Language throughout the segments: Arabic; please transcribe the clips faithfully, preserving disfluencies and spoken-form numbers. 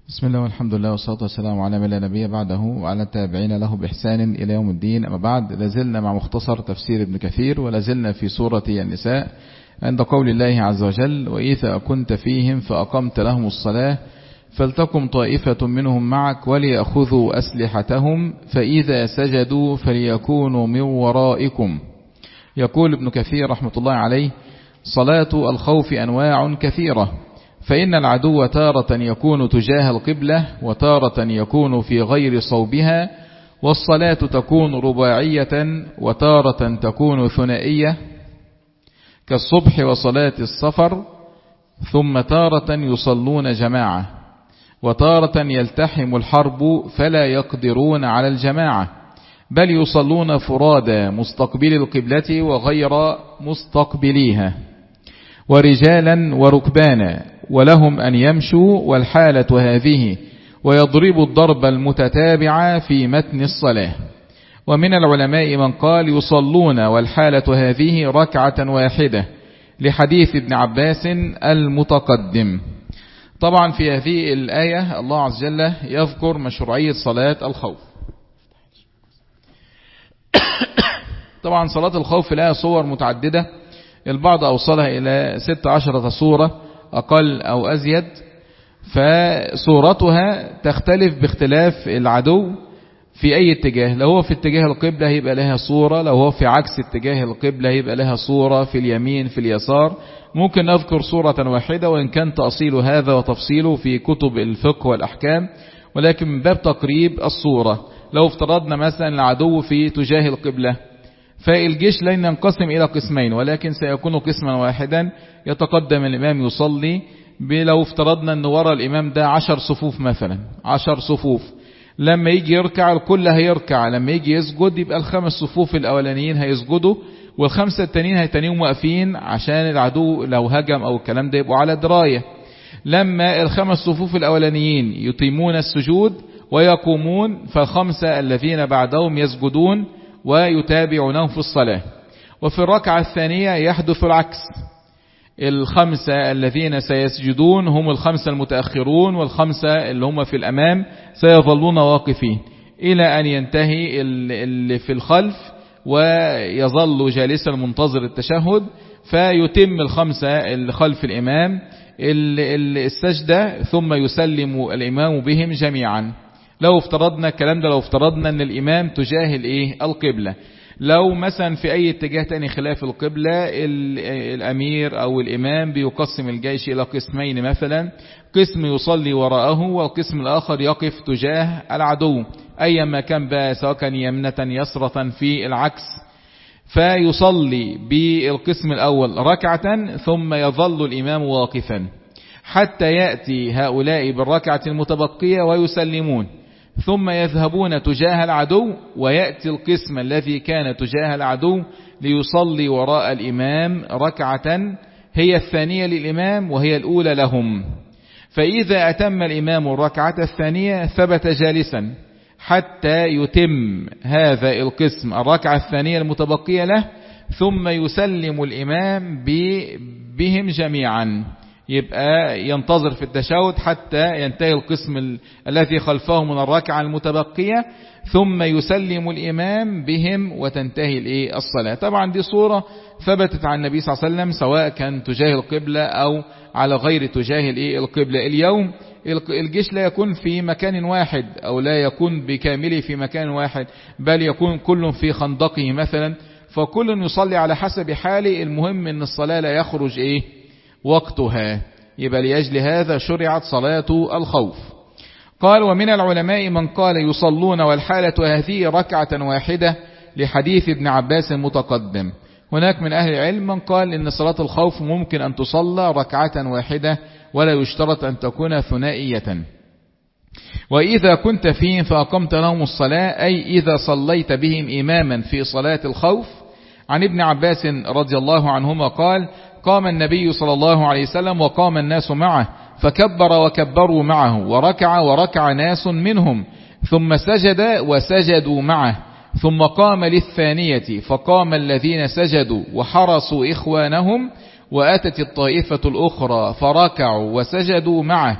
بسم الله والحمد لله والصلاة والسلام على من لا نبي بعده وعلى التابعين له بإحسان إلى يوم الدين. أما بعد، لازلنا مع مختصر تفسير ابن كثير، ولازلنا في سورة النساء عند قول الله عز وجل: وإذا كنت فيهم فأقمت لهم الصلاة فلتكن طائفة منهم معك وليأخذوا أسلحتهم فإذا سجدوا فليكونوا من ورائكم. يقول ابن كثير رحمة الله عليه: صلاة الخوف أنواع كثيرة، فإن العدو تارة يكون تجاه القبلة وتارة يكون في غير صوبها، والصلاة تكون رباعية وتارة تكون ثنائية كالصبح وصلاة السفر، ثم تارة يصلون جماعة، وتارة يلتحم الحرب فلا يقدرون على الجماعة، بل يصلون فرادى مستقبل القبلة وغير مستقبليها، ورجالا وركبانا، ولهم أن يمشوا والحالة هذه، ويضرب الضرب المتتابع في متن الصلاة. ومن العلماء من قال يصلون والحالة هذه ركعة واحدة لحديث ابن عباس المتقدم. طبعا في هذه الآية الله عز وجل يذكر مشروعية صلاة الخوف. طبعا صلاة الخوف لها صور متعددة، البعض أوصلها إلى ست عشرة صورة أقل أو أزيد، فصورتها تختلف باختلاف العدو في أي اتجاه. لو هو في اتجاه القبلة يبقى لها صورة، لو هو في عكس اتجاه القبلة يبقى لها صورة، في اليمين في اليسار. ممكن نذكر صورة واحدة، وإن كان تأصيل هذا وتفصيله في كتب الفقه والأحكام، ولكن من باب تقريب الصورة. لو افترضنا مثلا العدو في تجاه القبلة، فالجيش لن ينقسم إلى قسمين، ولكن سيكون قسما واحدا يتقدم الإمام يصلي. لو افترضنا أن وراء الإمام ده عشر صفوف مثلا، عشر صفوف، لما يجي يركع الكل هيركع، لما يجي يسجد يبقى الخمس صفوف الأولانيين هيسجدوا، والخمسة التانيين هيتنيهم واقفين عشان العدو لو هجم أو الكلام ده يبقوا على دراية. لما الخمس صفوف الأولانيين يطيمون السجود ويقومون، فالخمسة الذين بعدهم يسجدون ويتابعونهم في الصلاة. وفي الركعة الثانية يحدث العكس، الخمسة الذين سيسجدون هم الخمسة المتأخرون، والخمسة اللي هم في الأمام سيظلون واقفين إلى أن ينتهي اللي في الخلف ويظل جالسا منتظر التشهد، فيتم الخمسة اللي خلف الإمام السجدة، ثم يسلم الإمام بهم جميعا. لو افترضنا الكلام ده، لو افترضنا أن الإمام تجاه الايه القبلة. لو مثلا في أي اتجاه تاني خلاف القبلة، الأمير أو الإمام بيقسم الجيش إلى قسمين، مثلا قسم يصلي وراءه والقسم الآخر يقف تجاه العدو، أيما كان بقى، سواء كان يمنة يسرة في العكس. فيصلي بالقسم الأول ركعة، ثم يظل الإمام واقفا حتى يأتي هؤلاء بالركعة المتبقية ويسلمون، ثم يذهبون تجاه العدو، ويأتي القسم الذي كان تجاه العدو ليصلي وراء الإمام ركعة هي الثانية للإمام وهي الأولى لهم. فإذا أتم الإمام الركعة الثانية ثبت جالسا حتى يتم هذا القسم الركعة الثانية المتبقية له، ثم يسلم الإمام بهم جميعا، يبقى ينتظر في التشهد حتى ينتهي القسم ال... الذي خلفه من الركعة المتبقية، ثم يسلم الإمام بهم وتنتهي الايه الصلاة. طبعا دي صورة ثبتت عن النبي صلى الله عليه وسلم، سواء كان تجاه القبلة أو على غير تجاه الايه القبلة. اليوم الجيش لا يكون في مكان واحد، أو لا يكون بكامله في مكان واحد، بل يكون كل في خندقه مثلا، فكل يصلي على حسب حاله. المهم أن الصلاة لا يخرج ايه وقتها، يبقى لأجل هذا شرعت صلاة الخوف. قال: ومن العلماء من قال يصلون والحالة هذه ركعة واحدة لحديث ابن عباس المتقدم. هناك من أهل العلم من قال إن صلاة الخوف ممكن أن تصلى ركعة واحدة ولا يشترط أن تكون ثنائية. وإذا كنت فيهم فأقمت لهم الصلاة، أي إذا صليت بهم إماما في صلاة الخوف. عن ابن عباس رضي الله عنهما قال: قام النبي صلى الله عليه وسلم وقام الناس معه، فكبر وكبروا معه، وركع وركع ناس منهم، ثم سجد وسجدوا معه، ثم قام للثانية، فقام الذين سجدوا وحرسوا إخوانهم، وأتت الطائفة الأخرى فركعوا وسجدوا معه،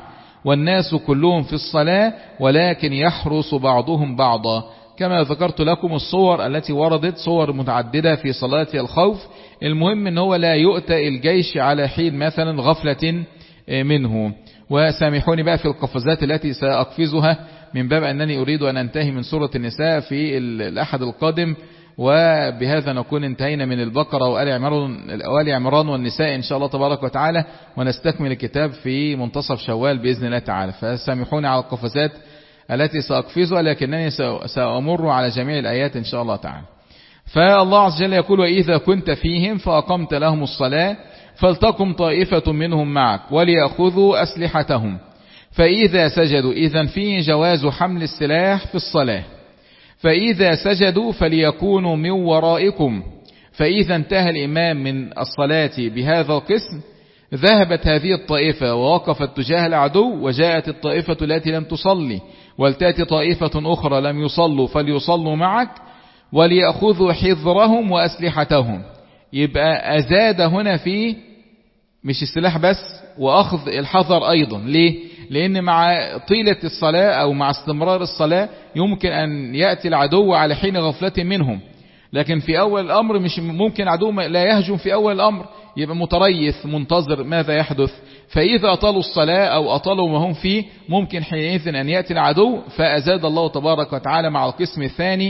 والناس كلهم في الصلاة ولكن يحرس بعضهم بعضا. كما ذكرت لكم الصور التي وردت صور متعددة في صلاة الخوف. المهم ان هو لا يؤتى الجيش على حين مثلا غفلة منه. وسامحوني بقى في القفزات التي سأقفزها من باب أنني أريد أن أنتهي من سورة النساء في الأحد القادم، وبهذا نكون انتهينا من البقرة وآل عمران, وآل عمران والنساء إن شاء الله تبارك وتعالى، ونستكمل الكتاب في منتصف شوال بإذن الله تعالى. فسامحوني على القفزات التي سأقفزها، لكنني سأمر على جميع الآيات إن شاء الله تعالى. فالله عز وجل يقول: وإذا كنت فيهم فأقمت لهم الصلاة فلتقم طائفة منهم معك وليأخذوا أسلحتهم فإذا سجدوا. إذن فيه جواز حمل السلاح في الصلاة. فإذا سجدوا فليكونوا من ورائكم. فإذا انتهى الإمام من الصلاة بهذا القسم ذهبت هذه الطائفة ووقفت تجاه العدو، وجاءت الطائفة التي لم تصلي ولتأتي طائفة أخرى لم يصلوا فليصلوا معك وليأخذوا حذرهم وأسلحتهم. يبقى أزاد هنا في مش السلاح بس، وأخذ الحذر أيضا. ليه؟ لأن مع طيلة الصلاة أو مع استمرار الصلاة يمكن أن يأتي العدو على حين غفلة منهم، لكن في أول الأمر مش ممكن عدو لا يهجم في أول الأمر، يبقى متريث منتظر ماذا يحدث. فإذا أطالوا الصلاة أو أطالوا ما هم فيه ممكن حينئذ أن يأتي العدو. فأزاد الله تبارك وتعالى مع القسم الثاني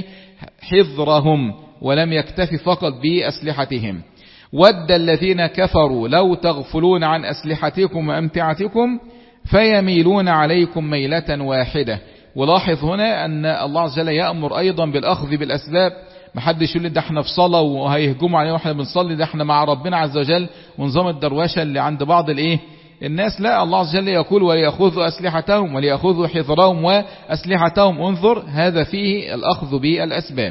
حذرهم، ولم يكتفي فقط بأسلحتهم. ود الذين كفروا لو تغفلون عن أسلحتكم وأمتعتكم فيميلون عليكم ميلة واحدة. ولاحظ هنا أن الله عز وجل يأمر أيضا بالأخذ بالأسباب. محدش يقول لي ده احنا في صلاة وهيهجموا علينا واحنا بنصلي، ده احنا مع ربنا عز وجل، ونظام الدروشة اللي عند بعض الايه الناس. لا، الله عز وجل يقول: وليأخذوا أسلحتهم وليأخذوا حذرهم وأسلحتهم. انظر، هذا فيه الأخذ بالأسباب.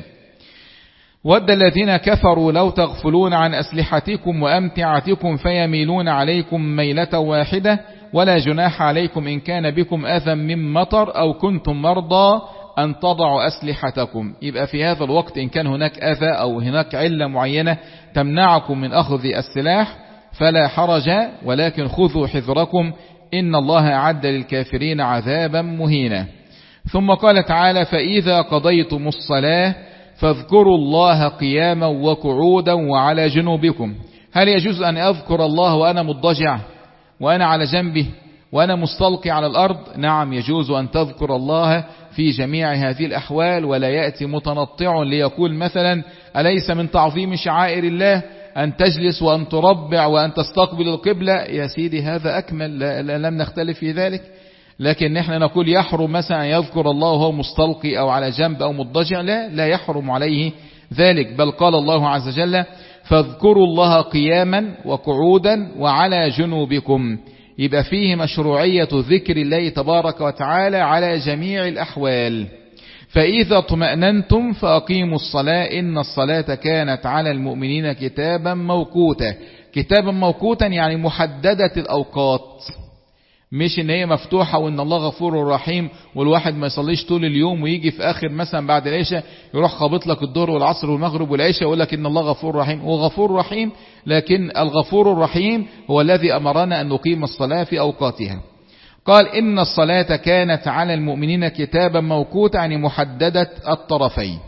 ود الذين كفروا لو تغفلون عن أسلحتكم وأمتعتكم فيميلون عليكم ميلة واحدة ولا جناح عليكم إن كان بكم أذى من مطر أو كنتم مرضى أن تضعوا أسلحتكم. يبقى في هذا الوقت إن كان هناك أذى أو هناك علة معينة تمنعكم من أخذ السلاح فلا حرج، ولكن خذوا حذركم إن الله أعد للكافرين عذابا مهينا. ثم قال تعالى: فإذا قضيتم الصلاة فاذكروا الله قياما وقعودا وعلى جنوبكم. هل يجوز أن أذكر الله وأنا مضجع وأنا على جنبي وأنا مستلقي على الأرض؟ نعم، يجوز أن تذكر الله في جميع هذه الأحوال، ولا يأتي متنطع ليقول مثلا: أليس من تعظيم شعائر الله أن تجلس وأن تربع وأن تستقبل القبلة؟ يا سيدي هذا أكمل، لا لا لم نختلف في ذلك. لكن نحن نقول يحرم مثلا أن يذكر الله وهو مستلقي أو على جنب أو مضجع، لا لا يحرم عليه ذلك. بل قال الله عز وجل: فاذكروا الله قياما وقعودا وعلى جنوبكم. يبقى فيه مشروعية ذكر الله تبارك وتعالى على جميع الأحوال. فإذا اطمأننتم فأقيموا الصلاة إن الصلاة كانت على المؤمنين كتابا موقوتا. كتابا موقوتا يعني محددة الأوقات، مش ان هي مفتوحة وان الله غفور رحيم والواحد ما يصليش طول اليوم ويجي في اخر مثلا بعد العشاء يروح خابط لك الظهر والعصر والمغرب والعشاء يقول لك ان الله غفور رحيم. هو غفور رحيم، لكن الغفور الرحيم هو الذي امرنا ان نقيم الصلاة في اوقاتها. قال: إن الصلاة كانت على المؤمنين كتابا موقوتا، يعني محددة الطرفين.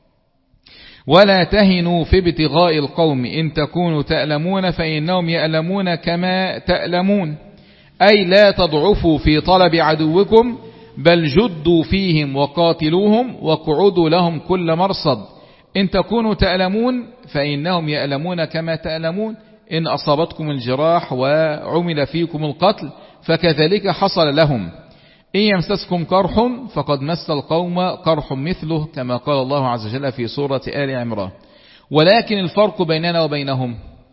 ولا تهنوا في ابتغاء القوم إن تكونوا تألمون فإنهم يألمون كما تألمون. أي لا تضعفوا في طلب عدوكم بل جدوا فيهم وقاتلوهم وقعدوا لهم كل مرصد. إن تكونوا تألمون فإنهم يألمون كما تألمون. إن أصابتكم الجراح وعمل فيكم القتل فكذلك حصل لهم. إن يمسسكم قرح فقد مس القوم قرح مثله كما قال الله عز وجل في سورة آل عمران. ولكن الفرق بيننا وبينهم،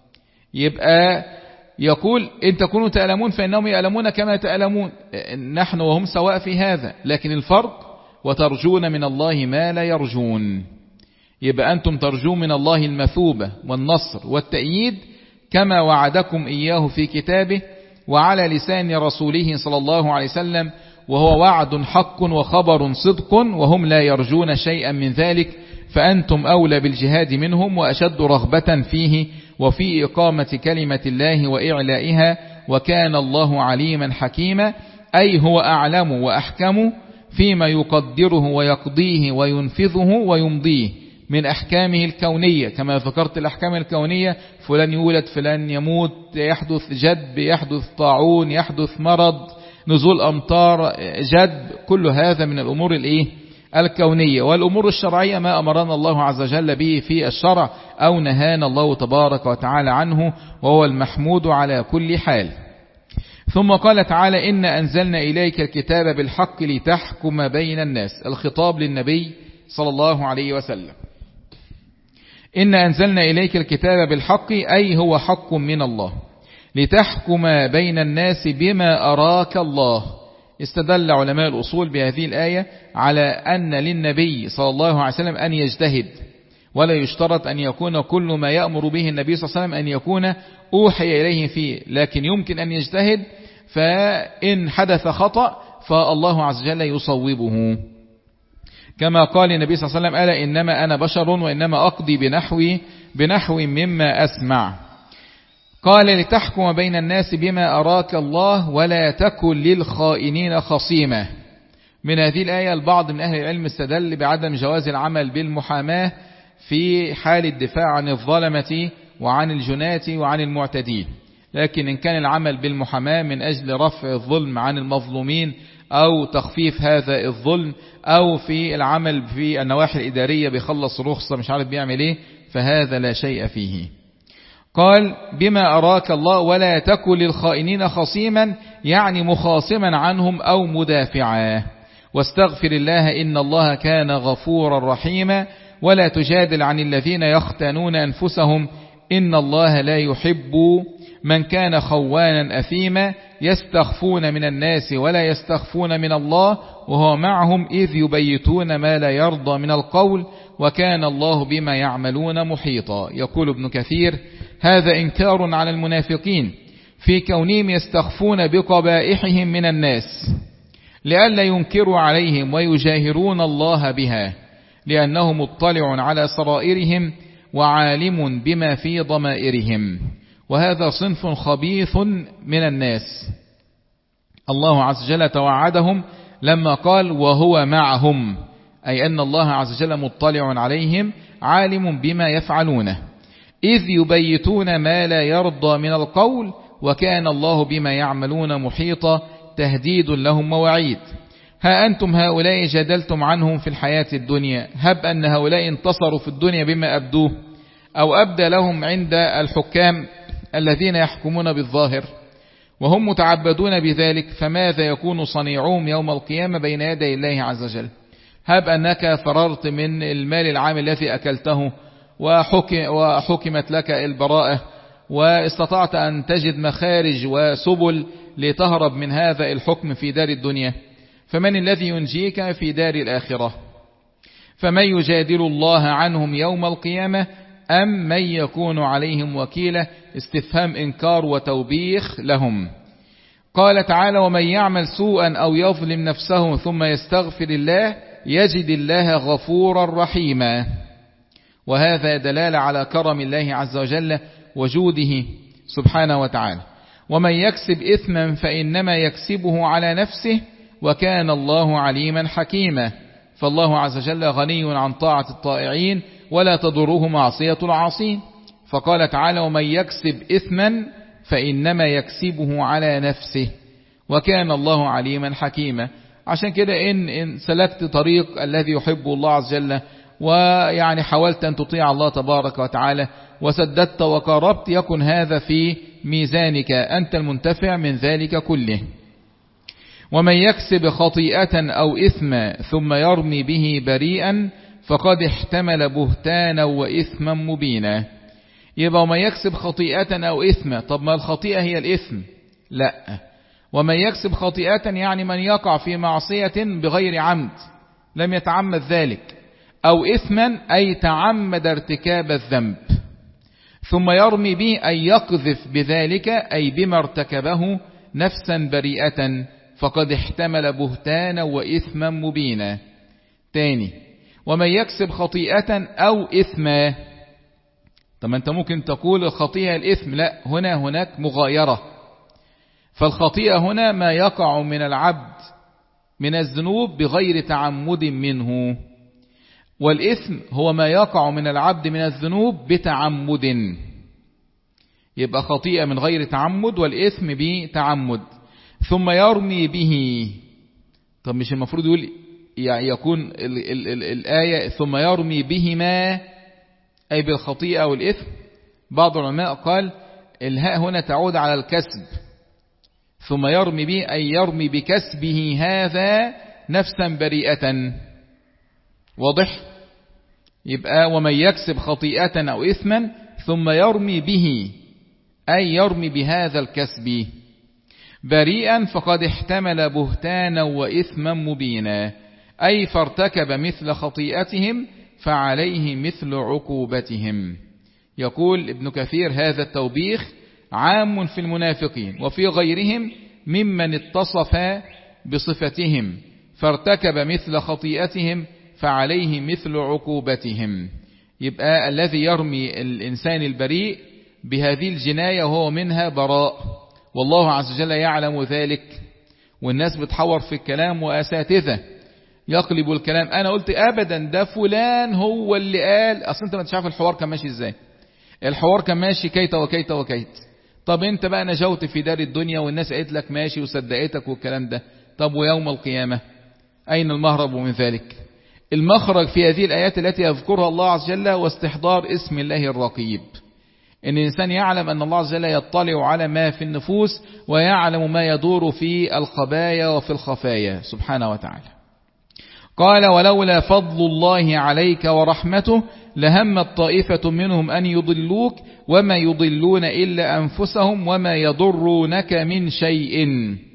يبقى يقول إن تكونوا تألمون فإنهم يألمون كما تألمون، نحن وهم سواء في هذا. لكن الفرق: وترجون من الله ما لا يرجون. يبقى أنتم ترجون من الله المثوبة والنصر والتأييد كما وعدكم إياه في كتابه وعلى لسان رسوله صلى الله عليه وسلم، وهو وعد حق وخبر صدق، وهم لا يرجون شيئا من ذلك. فأنتم أولى بالجهاد منهم وأشد رغبة فيه وفي إقامة كلمة الله وإعلائها، وكان الله عليما حكيما. أي هو أعلم وأحكم فيما يقدره ويقضيه وينفذه ويمضيه من أحكامه الكونية، كما ذكرت الأحكام الكونية، فلان يولد فلان يموت، يحدث جدب، يحدث طاعون، يحدث مرض، نزول أمطار، جدب، كل هذا من الأمور الإيه؟ الكونية. والأمور الشرعية ما أمرنا الله عز وجل به في الشرع أو نهانا الله تبارك وتعالى عنه، وهو المحمود على كل حال. ثم قال تعالى: إن أنزلنا إليك الكتاب بالحق لتحكم بين الناس. الخطاب للنبي صلى الله عليه وسلم. إن أنزلنا إليك الكتاب بالحق أي هو حق من الله، لتحكم بين الناس بما أراك الله. استدل علماء الأصول بهذه الآية على أن للنبي صلى الله عليه وسلم أن يجتهد، ولا يشترط أن يكون كل ما يأمر به النبي صلى الله عليه وسلم أن يكون أوحي إليه فيه، لكن يمكن أن يجتهد، فإن حدث خطأ فالله عز وجل يصوبه، كما قال النبي صلى الله عليه وسلم: ألا إنما أنا بشر وإنما أقضي بنحو بنحو مما أسمع. قال: لتحكم بين الناس بما أراك الله ولا تكن للخائنين خصيما. من هذه الآية البعض من أهل العلم استدل بعدم جواز العمل بالمحاماة في حال الدفاع عن الظلمة وعن الجناة وعن المعتدين، لكن إن كان العمل بالمحاماة من أجل رفع الظلم عن المظلومين أو تخفيف هذا الظلم، أو في العمل في النواحي الإدارية بيخلص رخصة مش عارف بيعمل إيه، فهذا لا شيء فيه. قال: بما أراك الله ولا تكن للخائنين خصيما، يعني مخاصما عنهم أو مدافعا، واستغفر الله إن الله كان غفورا رحيما، ولا تجادل عن الذين يختانون أنفسهم إن الله لا يحب من كان خوانا أثيما، يستخفون من الناس ولا يستخفون من الله وهو معهم إذ يبيتون ما لا يرضى من القول وكان الله بما يعملون محيطا. يقول ابن كثير: هذا إنكار على المنافقين في كونهم يستخفون بقبائحهم من الناس لئلا ينكروا عليهم ويجاهرون الله بها، لأنه مطلع على سرائرهم وعالم بما في ضمائرهم، وهذا صنف خبيث من الناس. الله عز وجل توعدهم لما قال: وهو معهم، أي أن الله عز وجل مطلع عليهم عالم بما يفعلونه، إذ يبيتون ما لا يرضى من القول وكان الله بما يعملون محيطا، تهديد لهم ووعيد. ها أنتم هؤلاء جادلتم عنهم في الحياة الدنيا، هب أن هؤلاء انتصروا في الدنيا بما أبدوه أو أبدى لهم عند الحكام الذين يحكمون بالظاهر وهم متعبدون بذلك، فماذا يكون صنيعهم يوم القيامة بين يدي الله عز وجل؟ هب أنك فررت من المال العام الذي أكلته وحكمت لك البراءة واستطعت أن تجد مخارج وسبل لتهرب من هذا الحكم في دار الدنيا، فمن الذي ينجيك في دار الآخرة؟ فمن يجادل الله عنهم يوم القيامة أم من يكون عليهم وكيلا؟ استفهام إنكار وتوبيخ لهم. قال تعالى: ومن يعمل سوءا أو يظلم نفسه ثم يستغفر الله يجد الله غفورا رحيما، وهذا دلالة على كرم الله عز وجل وجوده سبحانه وتعالى. ومن يكسب إثما فإنما يكسبه على نفسه وكان الله عليما حكيما، فالله عز وجل غني عن طاعة الطائعين ولا تضره معصية العاصين. فقال تعالى: ومن يكسب إثما فإنما يكسبه على نفسه وكان الله عليما حكيما. عشان كده إن, إن سلكت طريق الذي يحبه الله عز وجل ويعني حاولت أن تطيع الله تبارك وتعالى وسددت وقاربت، يكن هذا في ميزانك، أنت المنتفع من ذلك كله. ومن يكسب خطيئة أو إثما ثم يرمي به بريئا فقد احتمل بهتانا وإثما مبينا. يبقى ومن يكسب خطيئة أو إثما، طب ما الخطيئة هي الإثم؟ لا، ومن يكسب خطيئة يعني من يقع في معصية بغير عمد لم يتعمد ذلك، أو إثما أي تعمد ارتكاب الذنب، ثم يرمي به أي يقذف بذلك أي بما ارتكبه نفسا بريئة فقد احتمل بهتانا وإثما مبينا. تاني، ومن يكسب خطيئة أو إثما، طب أنت ممكن تقول الخطيئة الإثم، لا، هنا هناك مغايرة، فالخطيئة هنا ما يقع من العبد من الذنوب بغير تعمد منه، والإثم هو ما يقع من العبد من الذنوب بتعمد. يبقى خطيئة من غير تعمد والإثم بتعمد. ثم يرمي به. طب مش المفروض يقول يعني يكون ال ال ال الآية ثم يرمي بهما أي بالخطيئة والإثم؟ بعض العلماء قال الهاء هنا تعود على الكسب، ثم يرمي به أي يرمي بكسبه هذا نفسا بريئة. واضح؟ يبقى ومن يكسب خطيئة أو إثما ثم يرمي به أي يرمي بهذا الكسب بريئا فقد احتمل بهتانا وإثما مبينا، أي فارتكب مثل خطيئتهم فعليه مثل عقوبتهم. يقول ابن كثير هذا التوبيخ عام في المنافقين وفي غيرهم ممن اتصف بصفتهم فارتكب مثل خطيئتهم فعليه مثل عقوبتهم. يبقى الذي يرمي الإنسان البريء بهذه الجناية وهو منها براء، والله عز وجل يعلم ذلك، والناس بتحور في الكلام وأساتذة يقلب الكلام. أنا قلت أبدا ده فلان هو اللي قال، أصلا أنت ما تشعف الحوار كان ماشي إزاي. الحوار كان ماشي كيت وكيت وكيت. طب أنت بقى نجوت في دار الدنيا والناس قالت لك ماشي وصدقتك والكلام ده. طب ويوم القيامة أين المهرب من ذلك؟ المخرج في هذه الآيات التي يذكرها الله عز وجل واستحضار اسم الله الرقيب، إن الإنسان يعلم أن الله عز وجل يطلع على ما في النفوس ويعلم ما يدور في الخبايا وفي الخفايا سبحانه وتعالى. قال ولولا فضل الله عليك ورحمته لهمت طائفة منهم أن يضلوك وما يضلون إلا أنفسهم وما يضرونك من شيء.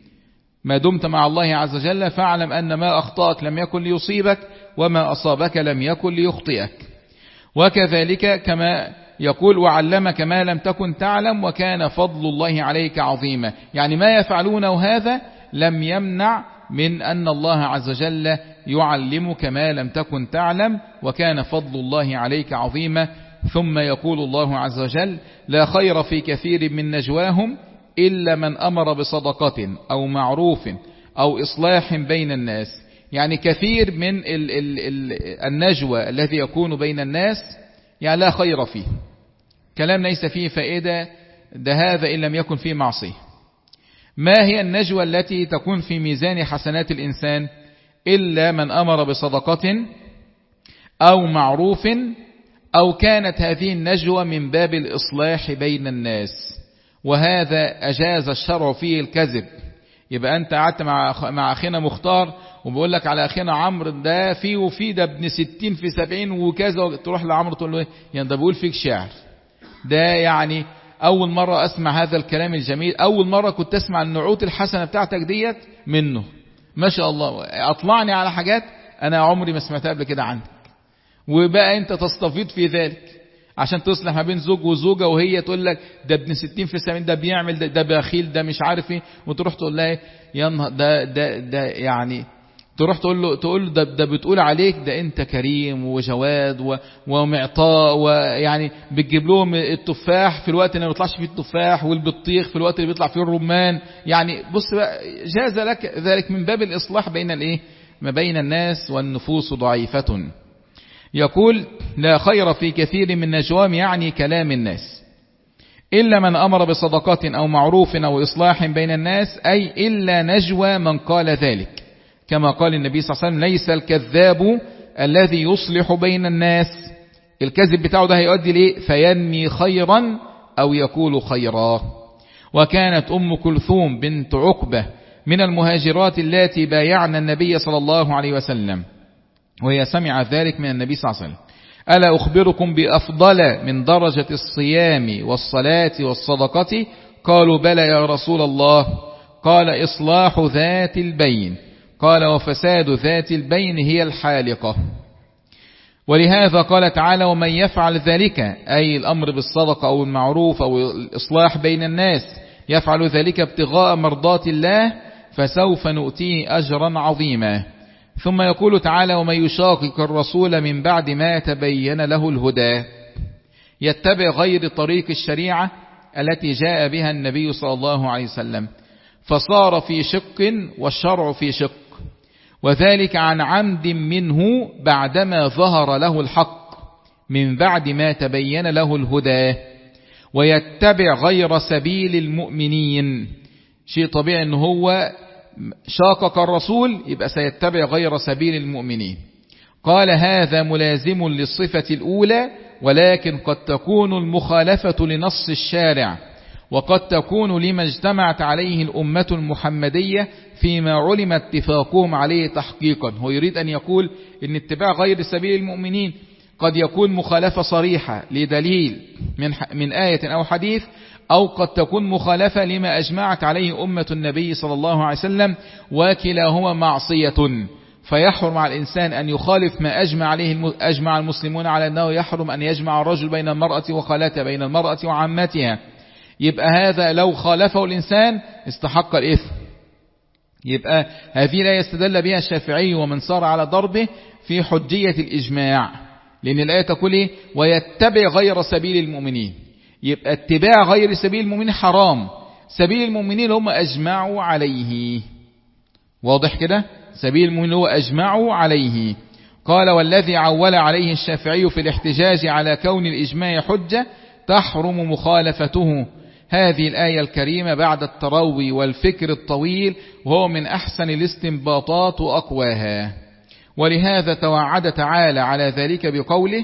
ما دمت مع الله عز وجل فاعلم أن ما أخطأك لم يكن ليصيبك وما أصابك لم يكن ليخطئك. وكذلك كما يقول وعلمك ما لم تكن تعلم وكان فضل الله عليك عظيما، يعني ما يفعلونه هذا لم يمنع من أن الله عز وجل يعلمك ما لم تكن تعلم وكان فضل الله عليك عظيما. ثم يقول الله عز وجل لا خير في كثير من نجواهم إلا من أمر بصدقة أو معروف أو إصلاح بين الناس. يعني كثير من ال ال ال النجوى الذي يكون بين الناس يعني لا خير فيه، كلام ليس فيه فائدة، ده هذا إن لم يكن فيه معصية. ما هي النجوى التي تكون في ميزان حسنات الإنسان؟ إلا من أمر بصدقة أو معروف أو كانت هذه النجوى من باب الإصلاح بين الناس، وهذا أجاز الشرع فيه الكذب. يبقى أنت قعدت مع مع أخينا مختار وبقول لك على أخينا عمرو ده فيه وفيه ده ابن ستين في سبعين وكذا، تروح لعمرو تقول له يعني ده بيقول فيك شعر. ده يعني أول مرة أسمع هذا الكلام الجميل، أول مرة كنت أسمع النعوت الحسنة بتاعتك ديت منه، ما شاء الله. أطلعني على حاجات أنا عمري ما سمعتها قبل كده عنك، وبقى أنت تستفيد في ذلك عشان تصلح ما بين زوج وزوجة، وهي تقول لك ده ابن ستين في سبعين ده بيعمل ده, ده بخيل ده مش عارف ايه، وتروح تقول لها يا نهار ده ده ده يعني تروح تقول له تقول له ده, ده بتقول عليك ده انت كريم وجواد ومعطاء، ويعني بتجيب لهم التفاح في الوقت اللي ما بيطلعش فيه التفاح والبطيخ في الوقت اللي بيطلع فيه الرمان. يعني بص بقى جاز لك ذلك من باب الإصلاح بين الايه ما بين الناس والنفوس ضعيفة. يقول لا خير في كثير من نجوام يعني كلام الناس إلا من أمر بصدقة أو معروف أو إصلاح بين الناس، أي إلا نجوى من قال ذلك، كما قال النبي صلى الله عليه وسلم ليس الكذاب الذي يصلح بين الناس. الكذب بتاعه ده هيؤدي ليه؟ فينمي خيرا أو يقول خيرا. وكانت أم كلثوم بنت عقبة من المهاجرات التي بايعن النبي صلى الله عليه وسلم، وهي سمعت ذلك من النبي صلى الله عليه وسلم: ألا أخبركم بأفضل من درجة الصيام والصلاة والصدقة؟ قالوا بلى يا رسول الله. قال إصلاح ذات البين. قال وفساد ذات البين هي الحالقة. ولهذا قال تعالى ومن يفعل ذلك، أي الأمر بالصدقة أو المعروف أو الإصلاح بين الناس، يفعل ذلك ابتغاء مرضات الله فسوف نؤتيه أجرا عظيما. ثم يقول تعالى ومن يشاقق الرسول من بعد ما تبين له الهدى، يتبع غير طريق الشريعة التي جاء بها النبي صلى الله عليه وسلم. فصار في شق والشرع في شق، وذلك عن عمد منه بعدما ظهر له الحق من بعد ما تبين له الهدى، ويتبع غير سبيل المؤمنين. شيء طبيعي أنه هو شاقق الرسول، يبقى سيتبع غير سبيل المؤمنين. قال هذا ملازم للصفة الأولى، ولكن قد تكون المخالفة لنص الشارع، وقد تكون لما اجتمعت عليه الأمة المحمدية فيما علم اتفاقهم عليه تحقيقا. هو يريد أن يقول إن اتباع غير سبيل المؤمنين قد يكون مخالفة صريحة لدليل من من آية أو حديث، أو قد تكون مخالفة لما أجمعت عليه أمة النبي صلى الله عليه وسلم، وكلاهما معصية. فيحرم على الإنسان أن يخالف ما أجمع عليه أجمع المسلمون على أنه يحرم أن يجمع الرجل بين المرأة وخالتها، بين المرأة وعمتها. يبقى هذا لو خالفه الإنسان استحق الإثم. يبقى هذه لا يستدل بها الشافعي ومن صار على ضربه في حجية الإجماع، لأن الآية تقول إيه؟ ويتبع غير سبيل المؤمنين. يبقى اتباع غير سبيل المؤمنين حرام، سبيل المؤمنين هم أجمعوا عليه. واضح كده؟ سبيل المؤمنين هو أجمعوا عليه. قال والذي عول عليه الشافعي في الاحتجاج على كون الإجماع حجة تحرم مخالفته هذه الآية الكريمة بعد التروي والفكر الطويل، وهو من أحسن الاستنباطات وأقواها. ولهذا توعد تعالى على ذلك بقوله: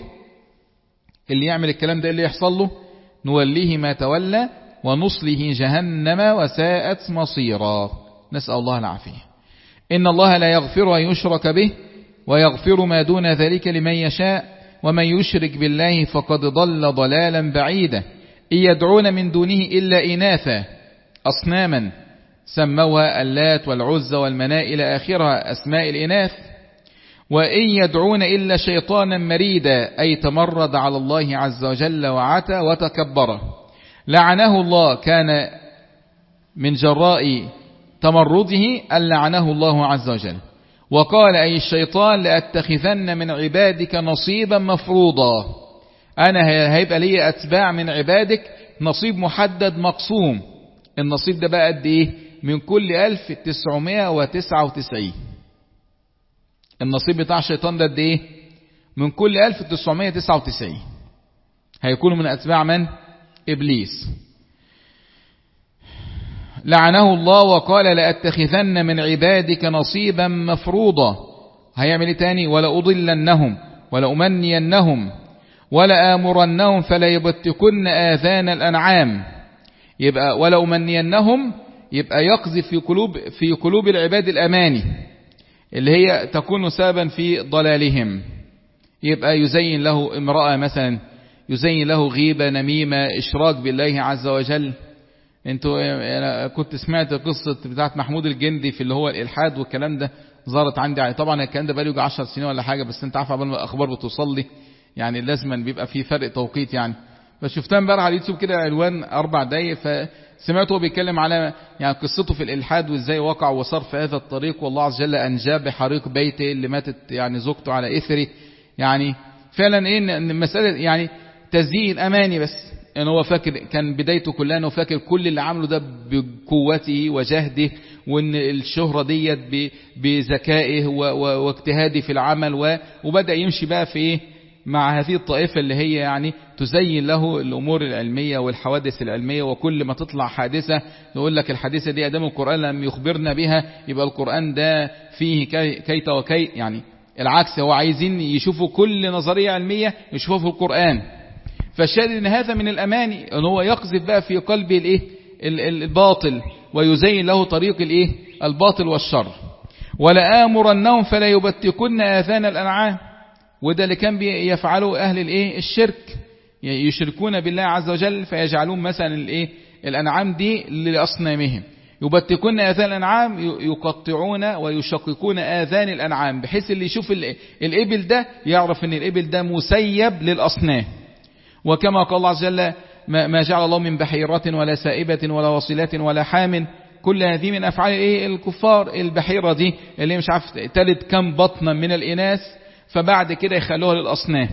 اللي يعمل الكلام ده اللي يحصل له نوليه ما تولى ونصله جهنم وساءت مصيرا. نسأل الله العافية. إن الله لا يغفر أن يشرك به ويغفر ما دون ذلك لمن يشاء، ومن يشرك بالله فقد ضل ضلالا بعيدا. إن يدعون من دونه إلا إناثا أصناما سموها اللات والعزى والمناء إلى آخرها أسماء الإناث. وإن يدعون إلا شيطانا مريدا أي تمرد على الله عز وجل وعتى وتكبر، لعنه الله. كان من جراء تمرده أن لعنه الله عز وجل. وقال أي الشيطان لأتخذن من عبادك نصيبا مفروضا، أنا هيبقى لي أتباع من عبادك نصيب محدد مقسوم. النصيب ده بقى قد إيه؟ من كل ألف تسعمائة وتسعة وتسعين. النصيب بتاع الشيطان ده قد إيه؟ من كل ألف تسعمائة وتسعة وتسعين هيكونوا من أتباع من؟ إبليس. لعنه الله. وقال لأتخذن من عبادك نصيبا مفروضا، هيعمل ايه تاني؟ ولا أضلنهم ولا أمنينهم ولا آمرنهم فلا يبتكن آذان الأنعام. يبقى ولا أمنينهم يبقى يقذف في قلوب في قلوب العباد الأماني اللي هي تكون سببا في ضلالهم. يبقى يزين له امرأة مثلا، يزين له غيبة، نميمة، إشراك بالله عز وجل. انتوا انا كنت سمعت قصة بتاعت محمود الجندي في اللي هو الإلحاد والكلام ده، ظهرت عندي يعني. طبعا الكلام ده بقى له عشر سنين ولا حاجة، بس انت عارف قبل ما الأخبار بتوصل لي يعني لازما بيبقى في فرق توقيت يعني. فشفتها امبارح على اليوتيوب كده عنوان أربع دقايق، فسمعته بيتكلم على يعني قصته في الإلحاد وإزاي وقع وصار في هذا الطريق، والله عز وجل أنجاه بحريق بيته اللي ماتت يعني زوجته على إثره. يعني فعلا إيه إن مسألة يعني تزيين أماني، بس يعني هو فاكر كان بدايته كلها انه فاكر كل اللي عمله ده بقوته وجهده، وان الشهرة ديت بذكائه واجتهاده في العمل، وبدأ يمشي بقى في ايه مع هذه الطائفة اللي هي يعني تزين له الامور العلمية والحوادث العلمية. وكل ما تطلع حادثة يقول لك الحادثة دي ادام القرآن لم يخبرنا بها يبقى القرآن ده فيه كيت وكي. يعني العكس، هو عايزين يشوفوا كل نظرية علمية يشوفوا في القرآن. فالشاهد ان هذا من الاماني ان هو يقذف بقى في قلب الايه الباطل ويزين له طريق الايه الباطل والشر. ولا آمرنهم فلا يبتكن آذان الأنعام، وده اللي كان بيفعله اهل الايه الشرك، يشركون بالله عز وجل فيجعلون مثلا الايه الأنعام دي لأصنامهم. يبتكون آذان الأنعام يقطعون ويشققون آذان الأنعام، بحيث اللي يشوف الإبل ده يعرف ان الإبل ده مسيب للأصنام. وكما قال الله عز وجل ما جعل الله من بحيرة ولا سائبة ولا وصلة ولا حام، كل هذه من أفعال إيه الكفار. البحيرة دي اللي مش عارف تلد كم بطنا من الإناث، فبعد كده يخلوها للأصنام.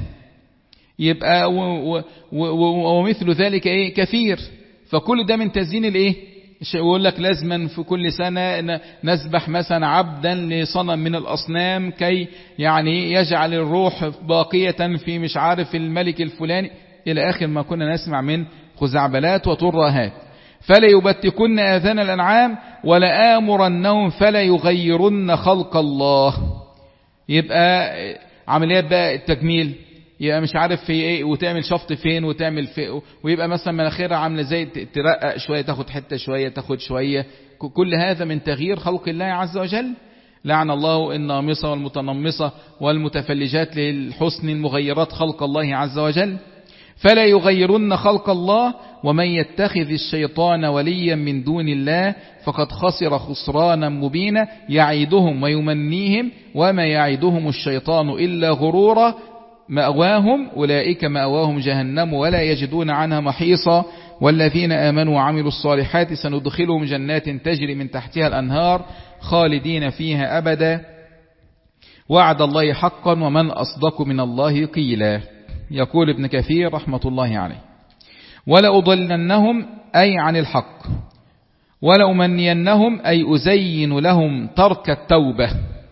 يبقى و و و ومثل ذلك إيه كثير. فكل ده من تزيين الإيه يقول لك لازما في كل سنة نذبح مثلا عبدا لصنم من الأصنام كي يعني يجعل الروح باقية في مش عارف الملك الفلاني إلى آخر ما كنا نسمع من خزعبلات وترهات. فلا يبتكن آذان الأنعام ولا آمرنهم فلا يغيرن خلق الله. يبقى عمليات بقى التجميل، يبقى مش عارف في ايه وتعمل شفط فين وتعمل في، ويبقى مثلا مناخيرها عامله زي ترقق شويه تاخد حته شويه تاخد شويه، كل هذا من تغيير خلق الله عز وجل. لعن الله النامصه والمتنمصه والمتفلجات للحسن المغيرات خلق الله عز وجل. فلا يغيرن خلق الله ومن يتخذ الشيطان وليا من دون الله فقد خسر خسرانا مبينا يعيدهم ويمنيهم وما يعيدهم الشيطان إلا غرورا مأواهم أولئك مأواهم جهنم ولا يجدون عنها محيصا والذين آمنوا وعملوا الصالحات سندخلهم جنات تجري من تحتها الأنهار خالدين فيها أبدا وعد الله حقا ومن أصدق من الله قيلا. يقول ابن كثير رحمة الله عليه: ولا أضلنهم أي عن الحق ولا أمنينهم أي أزين لهم ترك التوبة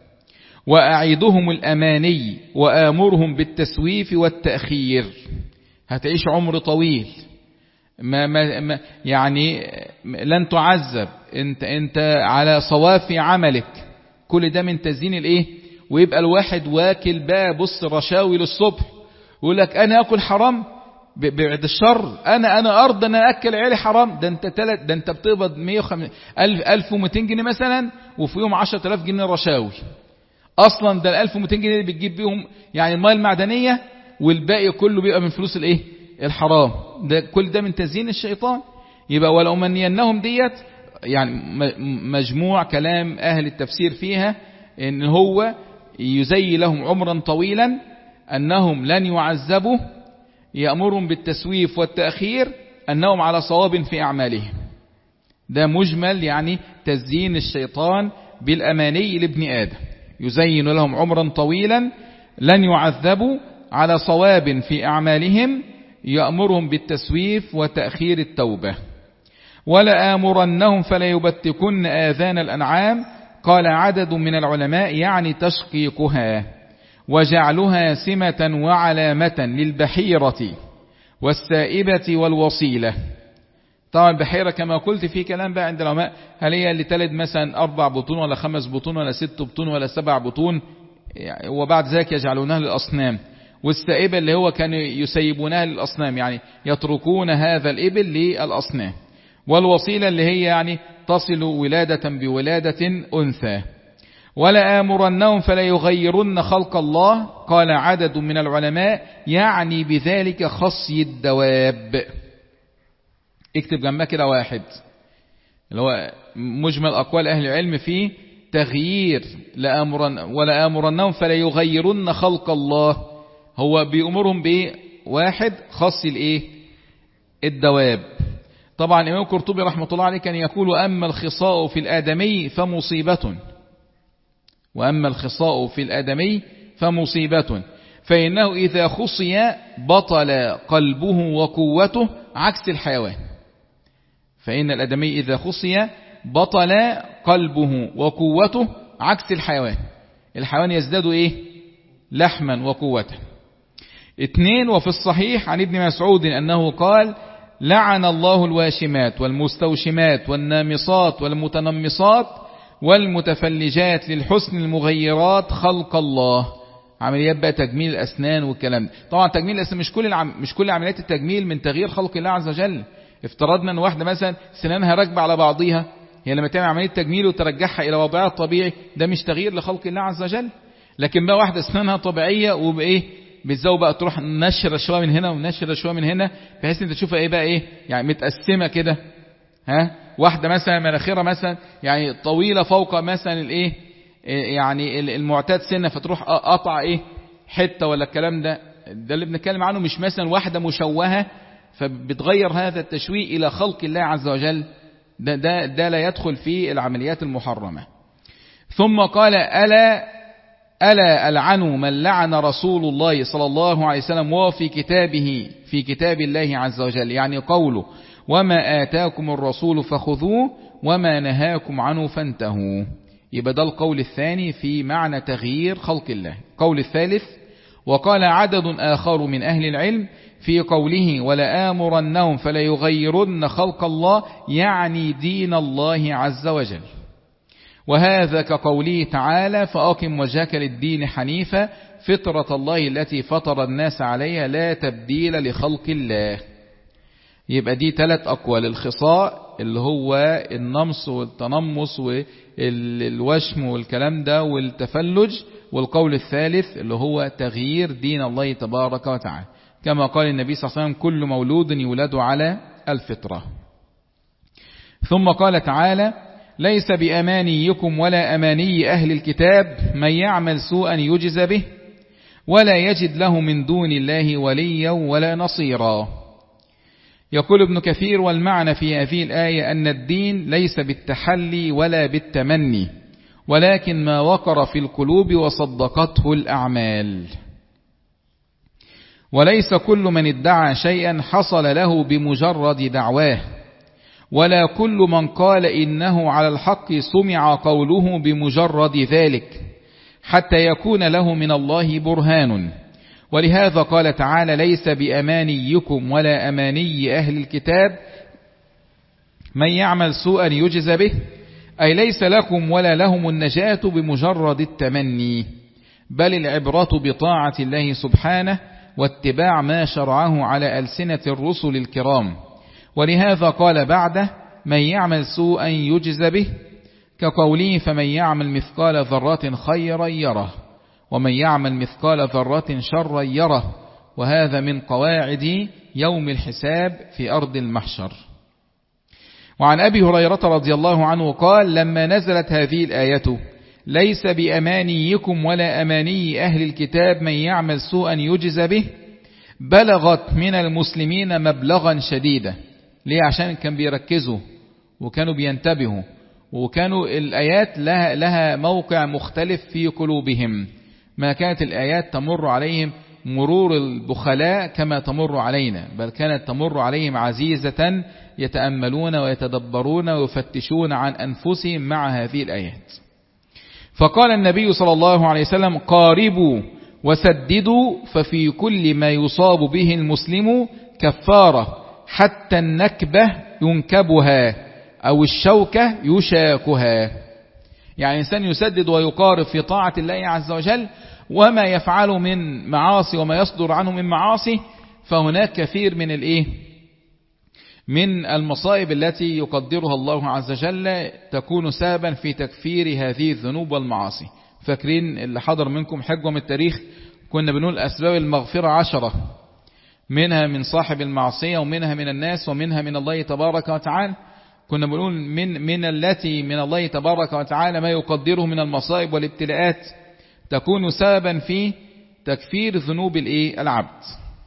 وأعيدهم الأماني وآمرهم بالتسويف والتأخير. هتعيش عمر طويل ما ما ما يعني لن تعذب، انت انت على صوافي عملك، كل ده من تزيين الايه. ويبقى الواحد واكل بقى بص رشاوي للصبح يقول لك انا اكل حرام بعد الشر، انا انا ارضى انا اكل عيالي حرام. ده انت تلت ده انت بتقبض مية وخمسين ألف ومئتين جنيه مثلا وفي يوم عشرة آلاف جنيه رشاوي. اصلا ده الألف ومئتين جنيه اللي بتجيب بيهم يعني المياه المعدنيه والباقي كله بيبقى من فلوس الايه الحرام. ده كل ده من تزيين الشيطان. يبقى ولو منينهم ديت يعني مجموع كلام اهل التفسير فيها ان هو يزي لهم عمرا طويلا، انهم لن يعذبوا، يأمرهم بالتسويف والتأخير، انهم على صواب في اعمالهم. ده مجمل يعني تزيين الشيطان بالاماني لابن ادم، يزين لهم عمرا طويلا لن يعذبوا على صواب في أعمالهم، يأمرهم بالتسويف وتأخير التوبة. ولا آمرنهم فلا يبتكن آذان الأنعام. قال عدد من العلماء يعني تشقيقها وجعلها سمة وعلامة للبحيرة والسائبة والوصيلة. طبعا البحيرة كما قلت في كلام بقى عند العلماء، هل هي اللي تلد مثلا أربع بطون ولا خمس بطون ولا ست بطون ولا سبع بطون، وبعد ذلك يجعلونها للأصنام. والسائبة اللي هو كانوا يسيبونها للأصنام يعني يتركون هذا الإبل للأصنام. والوصيلة اللي هي يعني تصل ولادة بولادة أنثى. ولا آمرنهم فلا يغيرن خلق الله. قال عدد من العلماء يعني بذلك خصي الدواب. اكتب جنبها كده واحد اللي هو مجمل أقوال أهل العلم فيه تغيير لأمرن ولا آمرنهم فلا يغيرن خلق الله. هو بيأمرهم بإيه؟ واحد خصي الإيه الدواب. طبعا الإمام القرطبي رحمة الله عليه كان يقول أما الخصاء في الآدمي فمصيبة، وأما الخصاء في الآدمي فمصيبة فإنه إذا خصي بطل قلبه وقوته عكس الحيوان. فإن الآدمي إذا خصي بطل قلبه وقوته عكس الحيوان. الحيوان يزداد إيه؟ لحما وقوة. اثنين، وفي الصحيح عن ابن مسعود أنه قال لعن الله الواشمات والمستوشمات والنامصات والمتنمصات والمتفلجات للحسن المغيرات خلق الله. عمليات بقى تجميل الأسنان والكلام ده. طبعا تجميل الأسنان مش كل العم... مش كل عمليات التجميل من تغيير خلق الله عز وجل. افترضنا ان واحدة مثلا سنانها راكبة على بعضيها، هي لما تعمل عملية تجميل وترجعها إلى وضعها الطبيعي ده مش تغيير لخلق الله عز وجل. لكن بقى واحدة سنانها طبيعية وبإيه بالزو بقى تروح نشر شوية من هنا ونشر شوية من هنا بحيث انت تشوفها ايه بقى ايه يعني متقسمة كده. ها واحدة مثلا مناخيرها مثلا يعني طويلة فوق مثلا الايه يعني المعتاد سنة فتروح قطع ايه حتة ولا الكلام ده. ده اللي بنتكلم عنه، مش مثلا واحدة مشوهة فبتغير هذا التشويه إلى خلق الله عز وجل. ده, ده, ده لا يدخل في العمليات المحرمة. ثم قال ألا ألا ألعنوا من لعن رسول الله صلى الله عليه وسلم وفي كتابه في كتاب الله عز وجل، يعني قوله وما آتاكم الرسول فخذوه وما نهاكم عنه فانتهوا. يبقى ده القول الثاني في معنى تغيير خلق الله. القول الثالث: وقال عدد آخر من أهل العلم في قوله ولا آمرنهم فلا يغيرن خلق الله، يعني دين الله عز وجل، وهذا كقوله تعالى فأقم وجهك للدين حنيفا فطرة الله التي فطر الناس عليها لا تبديل لخلق الله. يبقى دي ثلاث أقوال: الخصاء اللي هو النمص والتنمص والوشم والكلام ده والتفلج، والقول الثالث اللي هو تغيير دين الله تبارك وتعالى، كما قال النبي صلى الله عليه وسلم كل مولود يولد على الفطرة. ثم قال تعالى ليس بأمانيكم ولا أماني أهل الكتاب من يعمل سوءا يجز به ولا يجد له من دون الله وليا ولا نصيرا. يقول ابن كثير: والمعنى في هذه الآية أن الدين ليس بالتحلي ولا بالتمني، ولكن ما وقر في القلوب وصدقته الأعمال. وليس كل من ادعى شيئا حصل له بمجرد دعواه، ولا كل من قال إنه على الحق سمع قوله بمجرد ذلك، حتى يكون له من الله برهان. ولهذا قال تعالى ليس بأمانيكم ولا أماني أهل الكتاب من يعمل سوءا يجز به، أي ليس لكم ولا لهم النجاة بمجرد التمني، بل العبرة بطاعة الله سبحانه واتباع ما شرعه على ألسنة الرسل الكرام. ولهذا قال بعده من يعمل سوءا يجز به، كقوله فمن يعمل مثقال ذرة خيرا يره ومن يعمل مثقال ذرة شرا يره، وهذا من قواعد يوم الحساب في أرض المحشر. وعن أبي هريرة رضي الله عنه قال لما نزلت هذه الآية ليس بأمانيكم ولا أماني أهل الكتاب من يعمل سوءا يجز به، بلغت من المسلمين مبلغا شديدا. ليه؟ عشان كان بيركزوا وكانوا بينتبهوا، وكانوا الآيات لها, لها موقع مختلف في قلوبهم. ما كانت الآيات تمر عليهم مرور البخلاء كما تمر علينا، بل كانت تمر عليهم عزيزة يتأملون ويتدبرون ويفتشون عن أنفسهم مع هذه الآيات. فقال النبي صلى الله عليه وسلم قاربوا وسددوا، ففي كل ما يصاب به المسلم كفارة، حتى النكبة ينكبها أو الشوكة يشاكها. يعني إنسان يسدد ويقارب في طاعة الله عز وجل، وما يفعل من معاصي وما يصدر عنه من معاصي، فهناك كثير من الإيه من المصائب التي يقدرها الله عز وجل تكون سببا في تكفير هذه الذنوب والمعاصي. فاكرين اللي حضر منكم حجة من التاريخ كنا بنقول أسباب المغفرة عشرة، منها من صاحب المعصية ومنها من الناس ومنها من الله تبارك وتعالى. كنا بنقول من من التي من الله تبارك وتعالى ما يقدره من المصائب والابتلاءات تكون سببا في تكفير ذنوب الايه العبد.